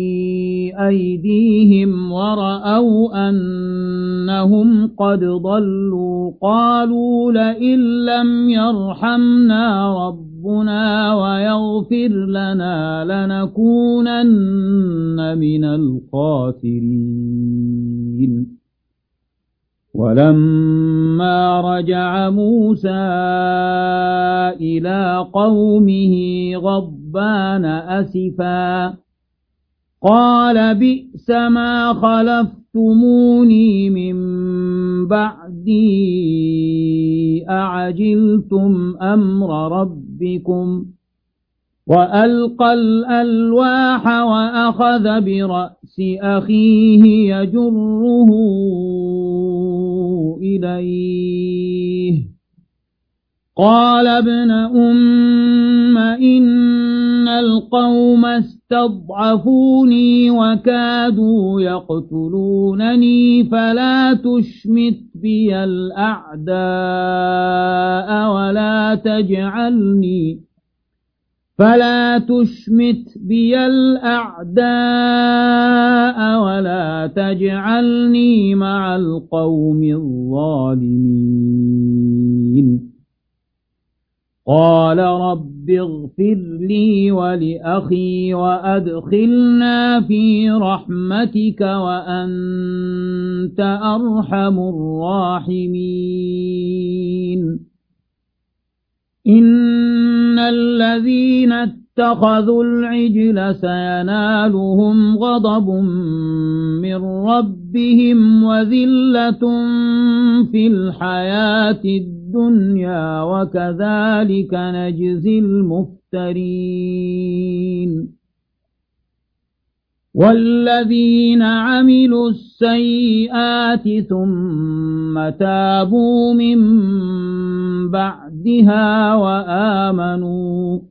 أيديهم ورأوا أنهم قد ضلوا قالوا لئن لم يرحمنا ربنا ويغفر لنا لنكونن من الخاسرين. ولما رجع موسى إلى قومه غضبان أسفا قال بئس ما خلفتموني من بعدي أعجلتم أمر ربكم وألقى الألواح وأخذ برأس أخيه يجره إليه قال ابن أم إن القوم استضعفوني وكادوا يقتلونني فلا تشمت بي الأعداء ولا تجعلني فلا تشمت بي الأعداء ولا تجعلني مع القوم الظالمين. قال رب اغفر لي ولأخي وأدخلنا في رحمتك وأنت أرحم الراحمين. إن الذين اتخذوا العجل سينالهم غضب من ربهم وذلة في الحياة الدنيا وكذلك نجزي المفترين. والذين عملوا السيئات ثم تابوا من بعدها وآمنوا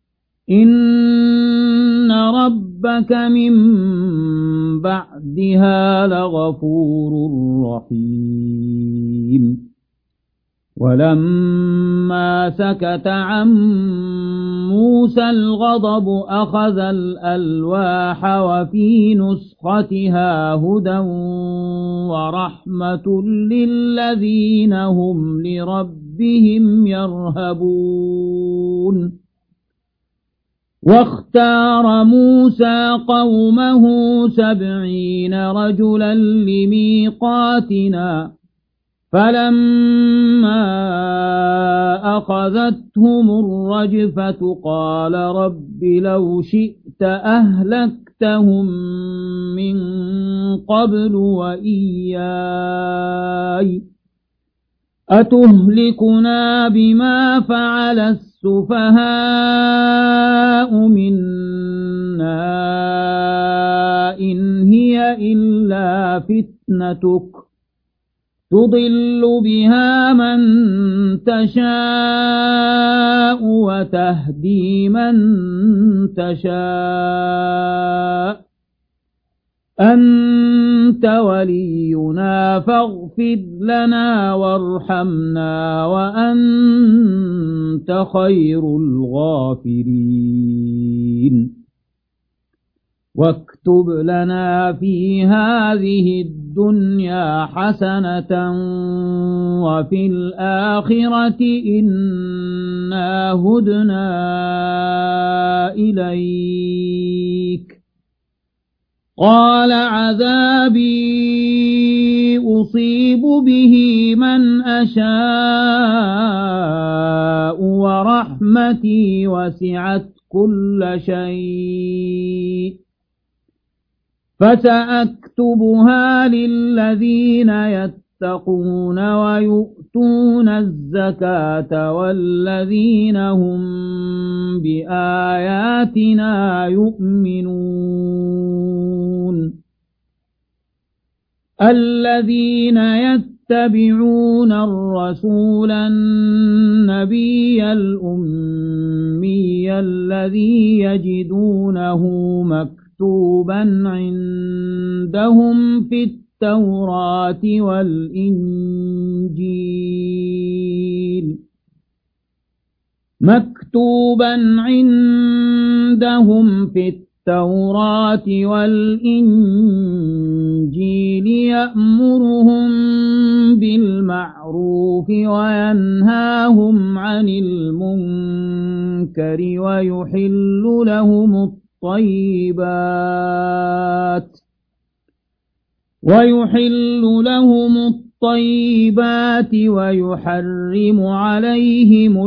إن ربك من بعدها لغفور رحيم. ولما سكت عن موسى الغضب أخذ الألواح وفي نسختها هدى ورحمة للذين هم لربهم يرهبون. واختار موسى قومه سبعين رجلا لميقاتنا فلما أخذتهم الرجفة قال رب لو شئت أهلكتهم من قبل وإياي أتهلكنا بما فعل السفهاء منا إن هي إلا فتنتك تضل بها من تشاء وتهدي من تشاء أنت ولينا فاغفر لنا وارحمنا وأنت خير الغافرين. واكتب لنا في هذه الدنيا حسنة وفي الآخرة إنا هدنا إليك. قال عذابي أصيب به من أشاء ورحمتي وسعت كل شيء فسأكتبها للذين يتقون ويؤتون الزكاة والذين هم بآياتنا يؤمنون. الذين يتبعون الرسول النبي الأمي الذي يجدونه مكتوبا عندهم في التوراة والإنجيل مكتوبا عندهم في التوراة والإنجيل يأمرهم بالمعروف وينهاهم عن المنكر ويحل لهم الطيبات ويحل لهم الطيبات ويحرم عليهم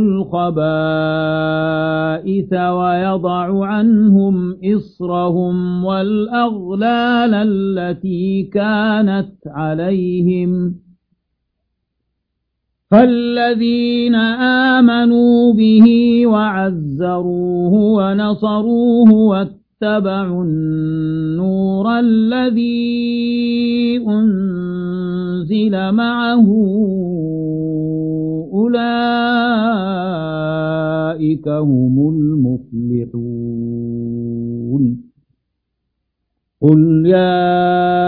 الخبائث ويضع عنهم إصرهم والأغلال التي كانت عليهم فالذين آمنوا به وعزروه ونصروه واتبعوا النور الذي أنزل معه أولئك هم المفلحون قل يا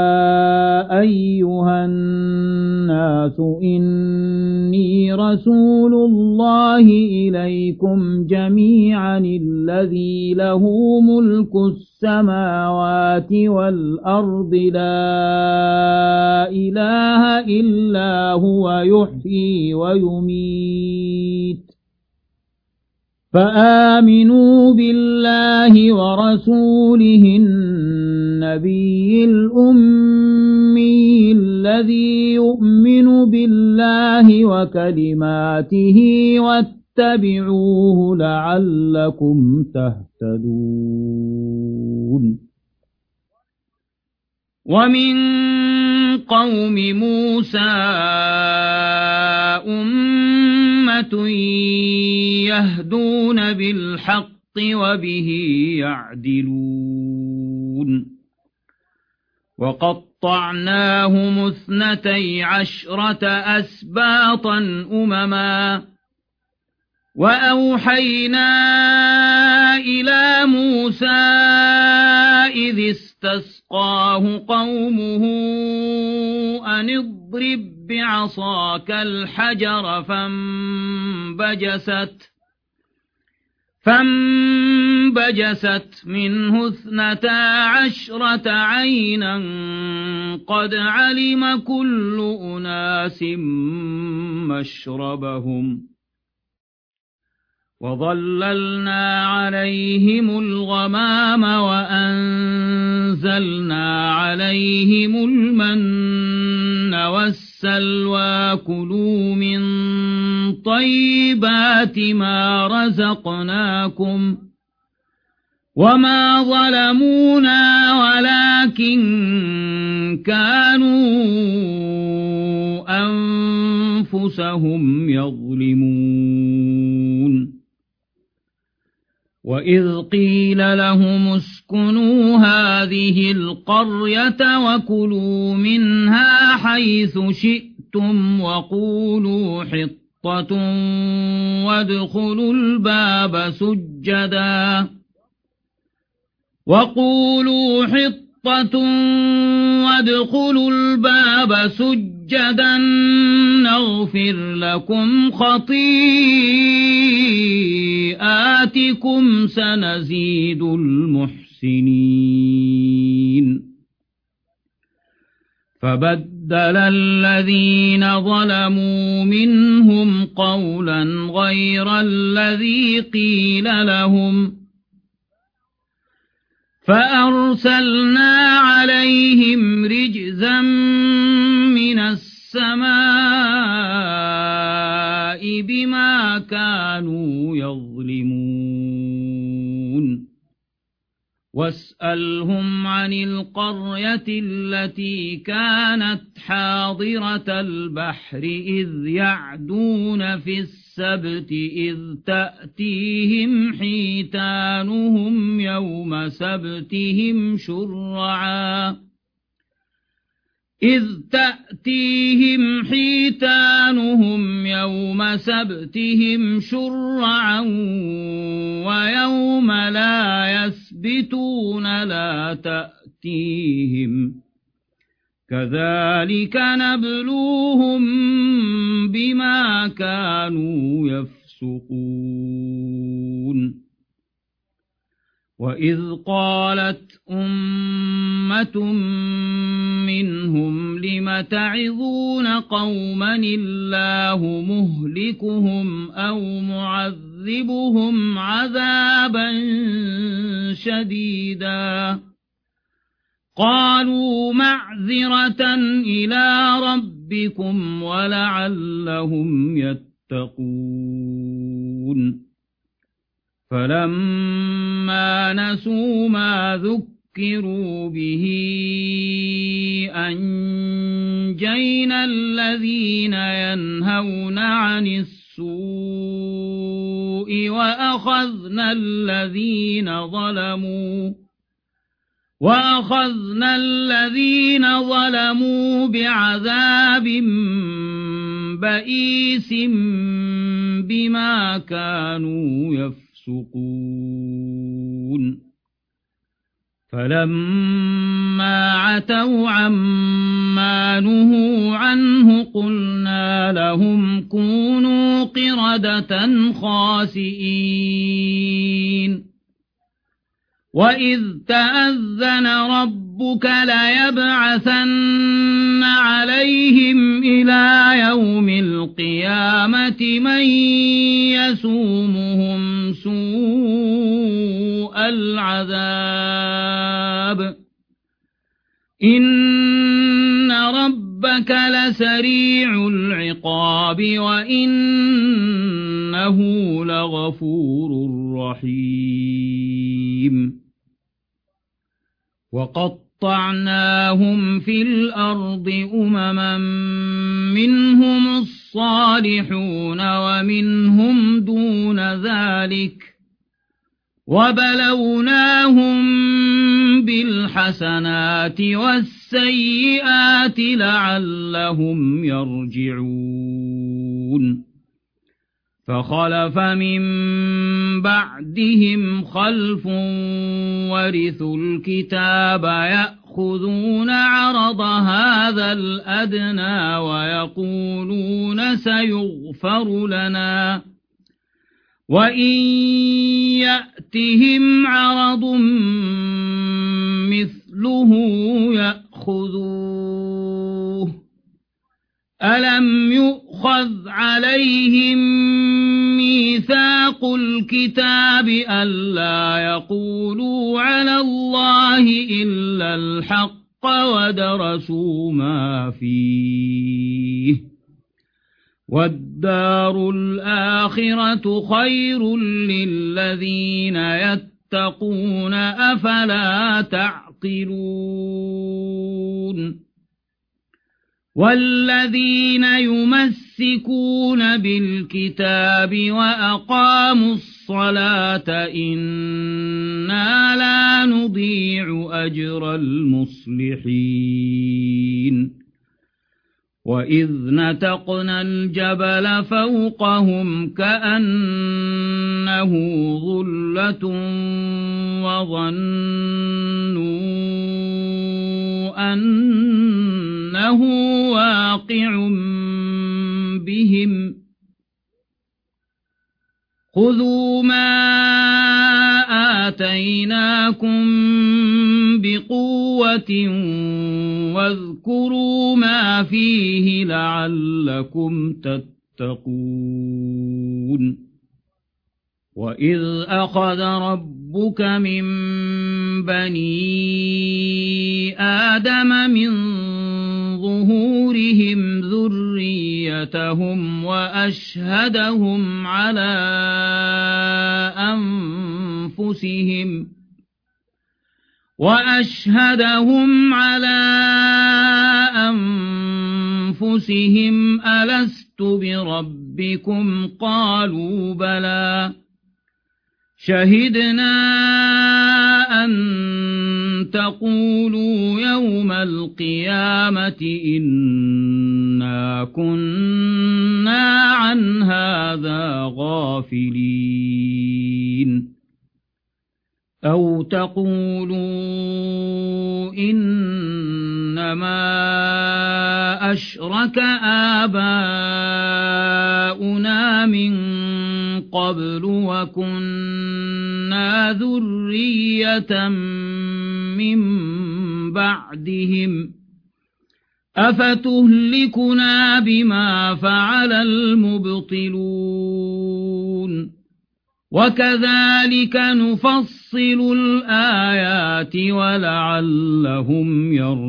أيها الناس إني رسول الله إليكم جميعا الذي له ملك السماوات والأرض لا إله إلا هو يحيي ويميت فآمنوا بالله ورسوله النبي الأمي الذي يؤمن بالله وكلماته واتبعوه لعلكم تهتدون ومن قوم موسى أمة يهدون بالحق وبه يعدلون وقطعناهم اثنتي عشرة أسباطا أمما وأوحينا إلى موسى إذ استسقاه قومه أن اضرب بعصاك الحجر فانبجست فانبجست منه اثنتا عشرة عينا قد علم كل أناس مشربهم وظللنا عليهم الغمام وأنزلنا عليهم المن والسلوى كلوا من طيبات ما رزقناكم وما ظلمونا ولكن كانوا أنفسهم يظلمون وإذ قيل لهم اسكنوا هذه القرية وكلوا منها حيث شئتم وقولوا حطة وادخلوا الباب سجدا وقولوا حطة وادخلوا الباب سجدا نغفر لكم خطيئاتكم سنزيد المحسنين فبدل الذين ظلموا منهم قولا غير الذي قيل لهم فأرسلنا عليهم رجزا من السماء بما كانوا يظلمون واسألهم عن القرية التي كانت حاضرة البحر إذ يعدون في السبت إذ تأتيهم حيتانهم يوم سبتهم شرعا إذ تأتيهم حيتانهم يوم سبتهم شرعا ويوم لا يسبتون لا تأتيهم كذلك نبلوهم بما كانوا يفسقون يفسقون وإذ قالت أمة منهم لم تعظون قوما الله مهلكهم أو معذبهم عذابا شديدا قالوا معذرة إلى ربكم ولعلهم يتقون فلما نسوا ما ذكروا به أنجينا الذين ينهون عن السوء وأخذنا الذين ظلموا وأخذنا الذين ظلموا بعذاب بئيس بما كانوا يفسقون فلما عتوا عما نهوا عنه قلنا لهم كونوا قردة خاسئين وإذ تأذن ربك ليبعثن عليهم إلى يوم القيامة من يسومهم سوء العذاب إن ربك لسريع العقاب وإنه لغفور رحيم وقطعناهم في الأرض أمما منهم الصالحون ومنهم دون ذلك وبلوناهم بالحسنات والسيئات لعلهم يرجعون فخلف من بعدهم خلف ورثوا الكتاب يأخذون عرض هذا الأدنى ويقولون سيغفر لنا وإن يأتهم عرض مثله يأخذوه ألم يؤخذ عليهم ميثاق الكتاب ألا يقولوا على الله إلا الحق ودرسوا ما فيه والدار الآخرة خير للذين يتقون أفلا تعقلون والذين يمسكون بالكتاب وأقاموا الصلاة إنا لا نضيع أجر المصلحين وإذ نتقنا الجبل فوقهم كأنه ظلة وظنوا أنه واقع بهم خذوا ما آتيناكم بقوة واذكروا ما فيه لعلكم تتقون وإذ أخذ ربك من بني آدم من ظهورهم ذريتهم وأشهدهم على أنفسهم وأشهدهم على أنفسهم ألست بربكم قالوا بلى شهدنا أن تقولوا يوم القيامة إنا كنا عن هذا غافلين أو تقولوا إنما أشرك آباؤنا من قبل وكنا ذرية من بعدهم أفتهلكنا بما فعل المبطلون وكذلك نفصل الآيات ولعلهم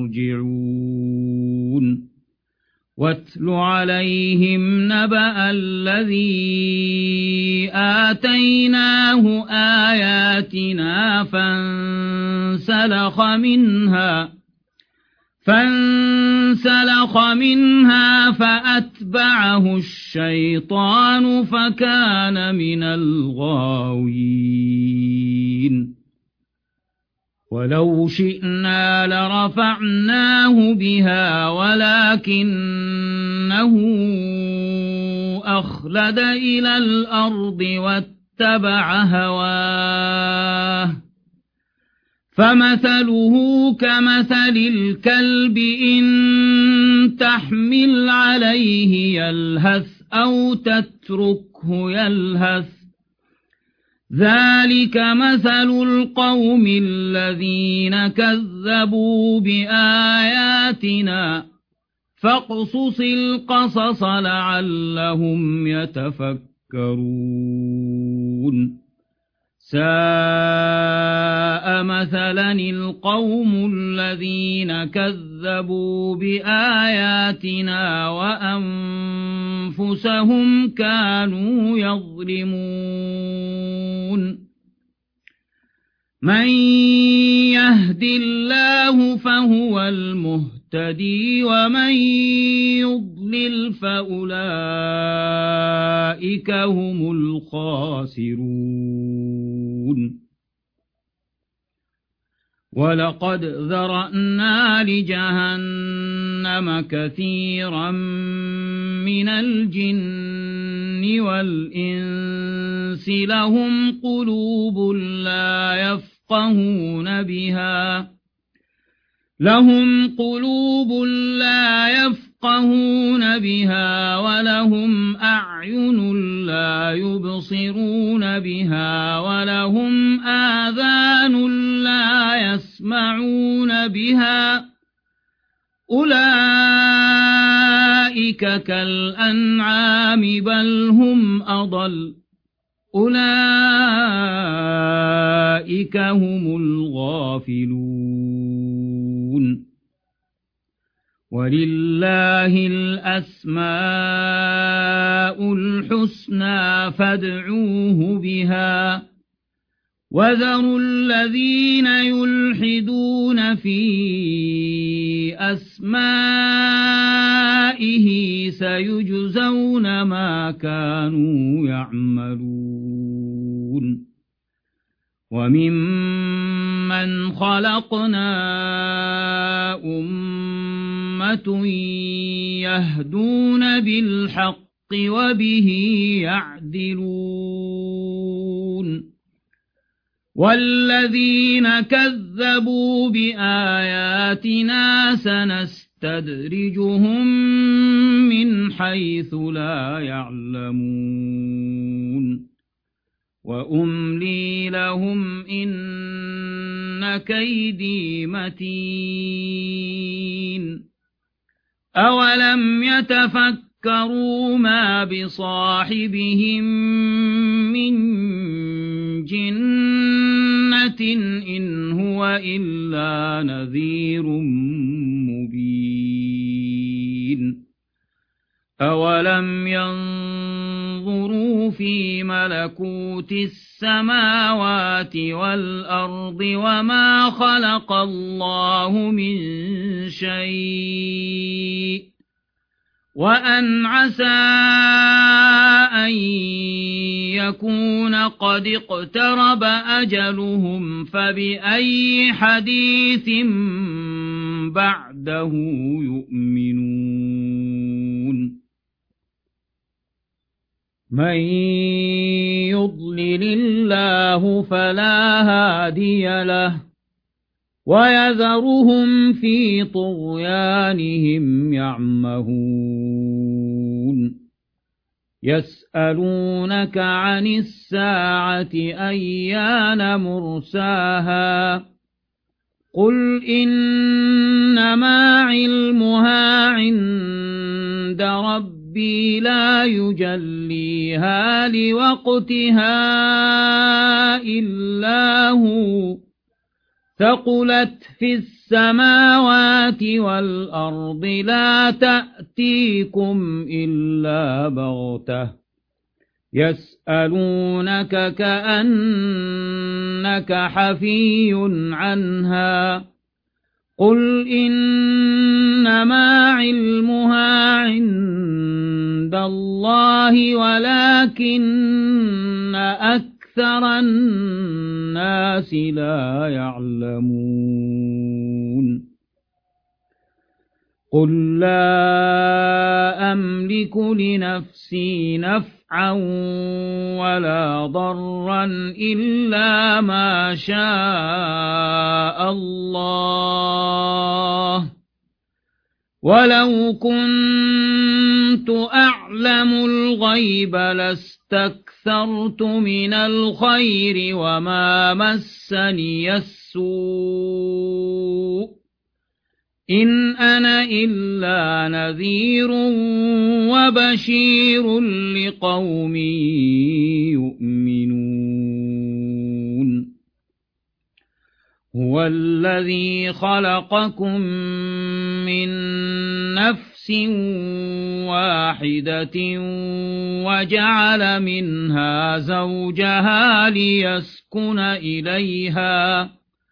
يرجعون واتل عليهم نبأ الذي آتيناه آياتنا فانسلخ منها فانسلخ منها فأتبعه الشيطان فكان من الغاوين ولو شئنا لرفعناه بها ولكنه أخلد إلى الأرض واتبع هواه فمثله كمثل الكلب إن تحمل عليه يلهث أو تتركه يلهث ذلك مثل القوم الذين كذبوا بآياتنا فاقصص القصص لعلهم يتفكرون ساء مثلا القوم الذين كذبوا بآياتنا وأنفسهم كانوا يظلمون من يهد الله فهو المهتدي ومن يضلل فأولئك هم الخاسرون ولقد ذرأنا لجهنم كثيرا من الجن والإنس لهم قلوب لا يفقهون بها لهم قلوب لا يفقهون بها ولهم أعين لا يبصرون بها ولهم آذان لا يسمعون بها أولئك كالأنعام بل هم أضل أولئك هم الغافلون ولله الأسماء الحسنى فادعوه بها وذروا الذين يلحدون في أسمائه سيجزون ما كانوا يعملون وممن خلقنا أمة يهدون بالحق وبه يعدلون والذين كذبوا بآياتنا سنستدرجهم من حيث لا يعلمون وأملي لهم إن كيدي متين أولم يتفكروا ما بصاحبهم من جنة إن هو إلا نذير مبين أولم ينظروا في ملكوت السماوات والأرض وما خلق الله من شيء وأن عسى أن يكون قد اقترب أجلهم فبأي حديث بعده يؤمنون من يضلل الله فلا هادي له ويذرهم في طغيانهم يعمهون يسألونك عن الساعة أيان مرساها قل إنما علمها عند ربي لا يجليها لوقتها إلا هو ثقلت في السماوات والأرض لا تأتيكم إلا بغتة يسألونك كأنك حفي عنها قل إنما علمها عند الله ولكن أكثر الناس لا يعلمون قل لا أملك لنفسي نفعا ولا ضرا إلا ما شاء الله ولو كنت أعلم الغيب لاستكثرت من الخير وما مسني السوء إن أنا إلا نذير وبشير لقوم يؤمنون هو الذي خلقكم من نفس واحدة وجعل منها زوجها ليسكن إليها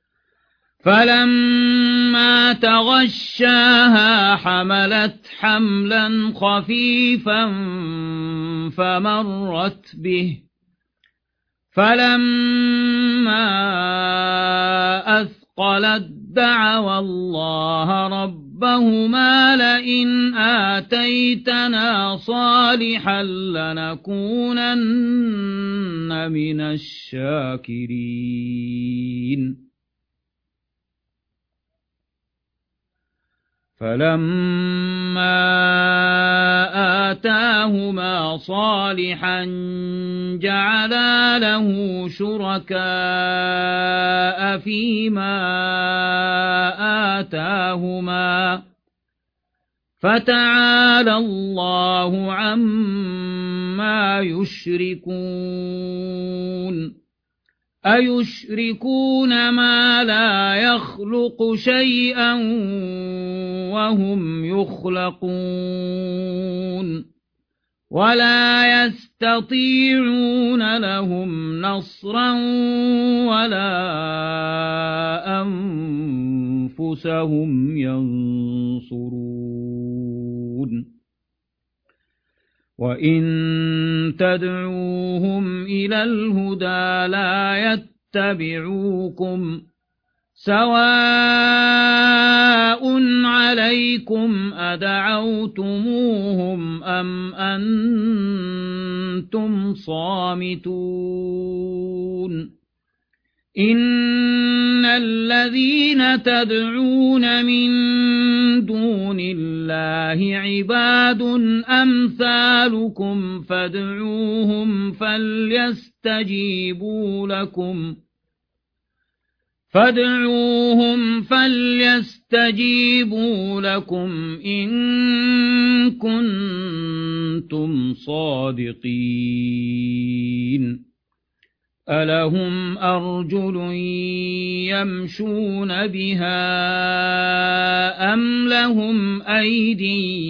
فلما تغشاها حملت حملا خفيفا فمرت به فلما أثقلت دعوا الله ربهما لئن آتيتنا صالحا لنكونن من الشاكرين فلما آتاهما صالحا جعلا له شركاء فيما آتاهما فتعالى الله عما يشركون أيشركون ما لا يخلق شيئا وهم يخلقون ولا يستطيعون لهم نصرا ولا أنفسهم ينصرون وإن تدعوهم إلى الهدى لا يتبعوكم سواء عليكم أدعوتموهم أم أنتم صامتون إن الذين تدعون من دون الله عباد أمثالكم فادعوهم فليستجيبوا لكم فادعوهم فليستجيبوا لكم إن كنتم صادقين ألهم أرجل يمشون بها أم لهم أيدي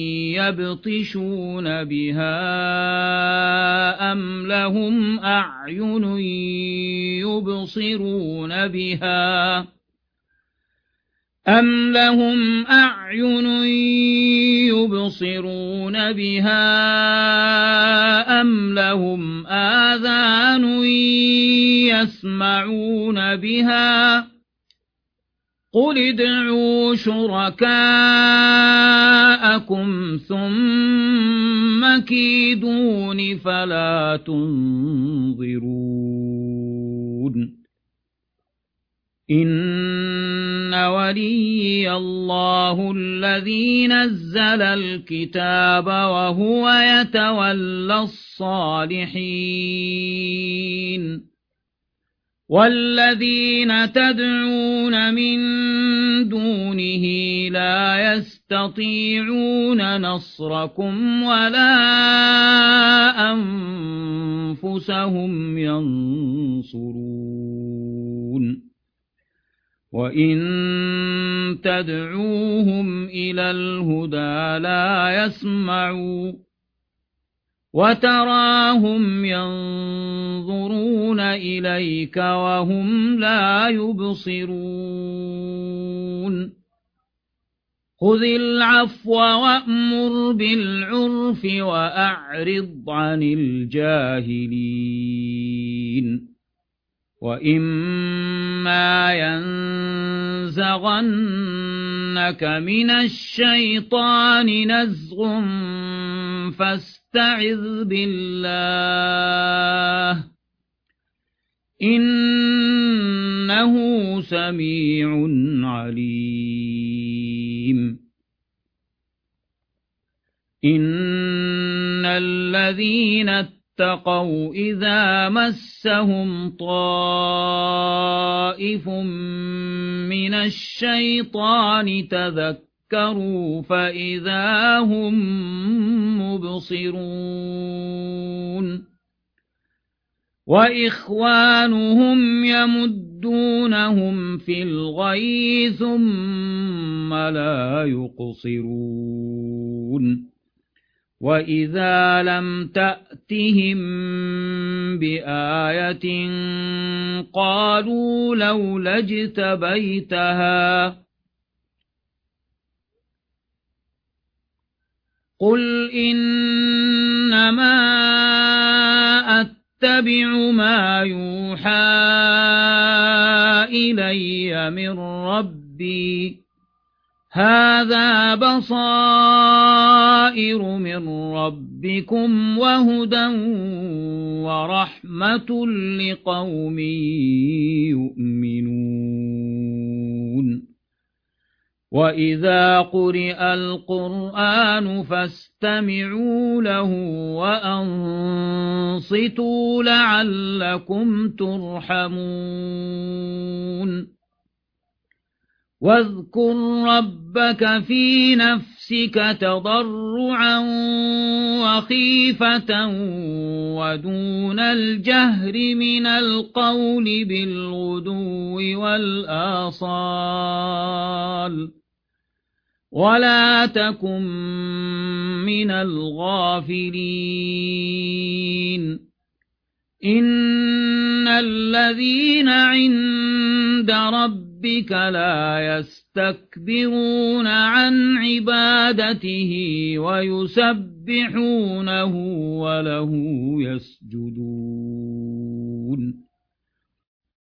يبطشون بها أم لهم أعين يبصرون بها أم لهم أعين يبصرون بها أم لهم آذان يسمعون بها قل ادعوا شركاءكم ثم كيدون فلا تنظرون إن وليي الله الذي نزل الكتاب وهو يتولى الصالحين والذين تدعون من دونه لا يستطيعون نصركم ولا أنفسهم ينصرون وإن تدعوهم إلى الهدى لا يسمعوا وتراهم ينظرون إليك وهم لا يبصرون خذ العفو وأمر بالعرف وأعرض عن الجاهلين وإما ينزغنك من الشيطان نزغ فاستعذ بالله إنه سميع عليم إن الذين اتقوا إذا مسهم طائف من الشيطان تذكروا فإذا هم مبصرون وإخوانهم يمدونهم في الغي ثم لا يقصرون وإذا لم تأتهم بآية قالوا لولا اجتبيتها قل إنما أتبع ما يوحى إلي من ربي هذا بصائر من ربكم وهدى ورحمة لقوم يؤمنون وإذا قرئ القرآن فاستمعوا له وأنصتوا لعلكم ترحمون واذكر ربك في نفسك تضرعا وخيفة ودون الجهر من القول بالغدو والآصال ولا تكن من الغافلين إن الذين عند ربك لا يستكبرون عن عبادته ويسبحونه وله يسجدون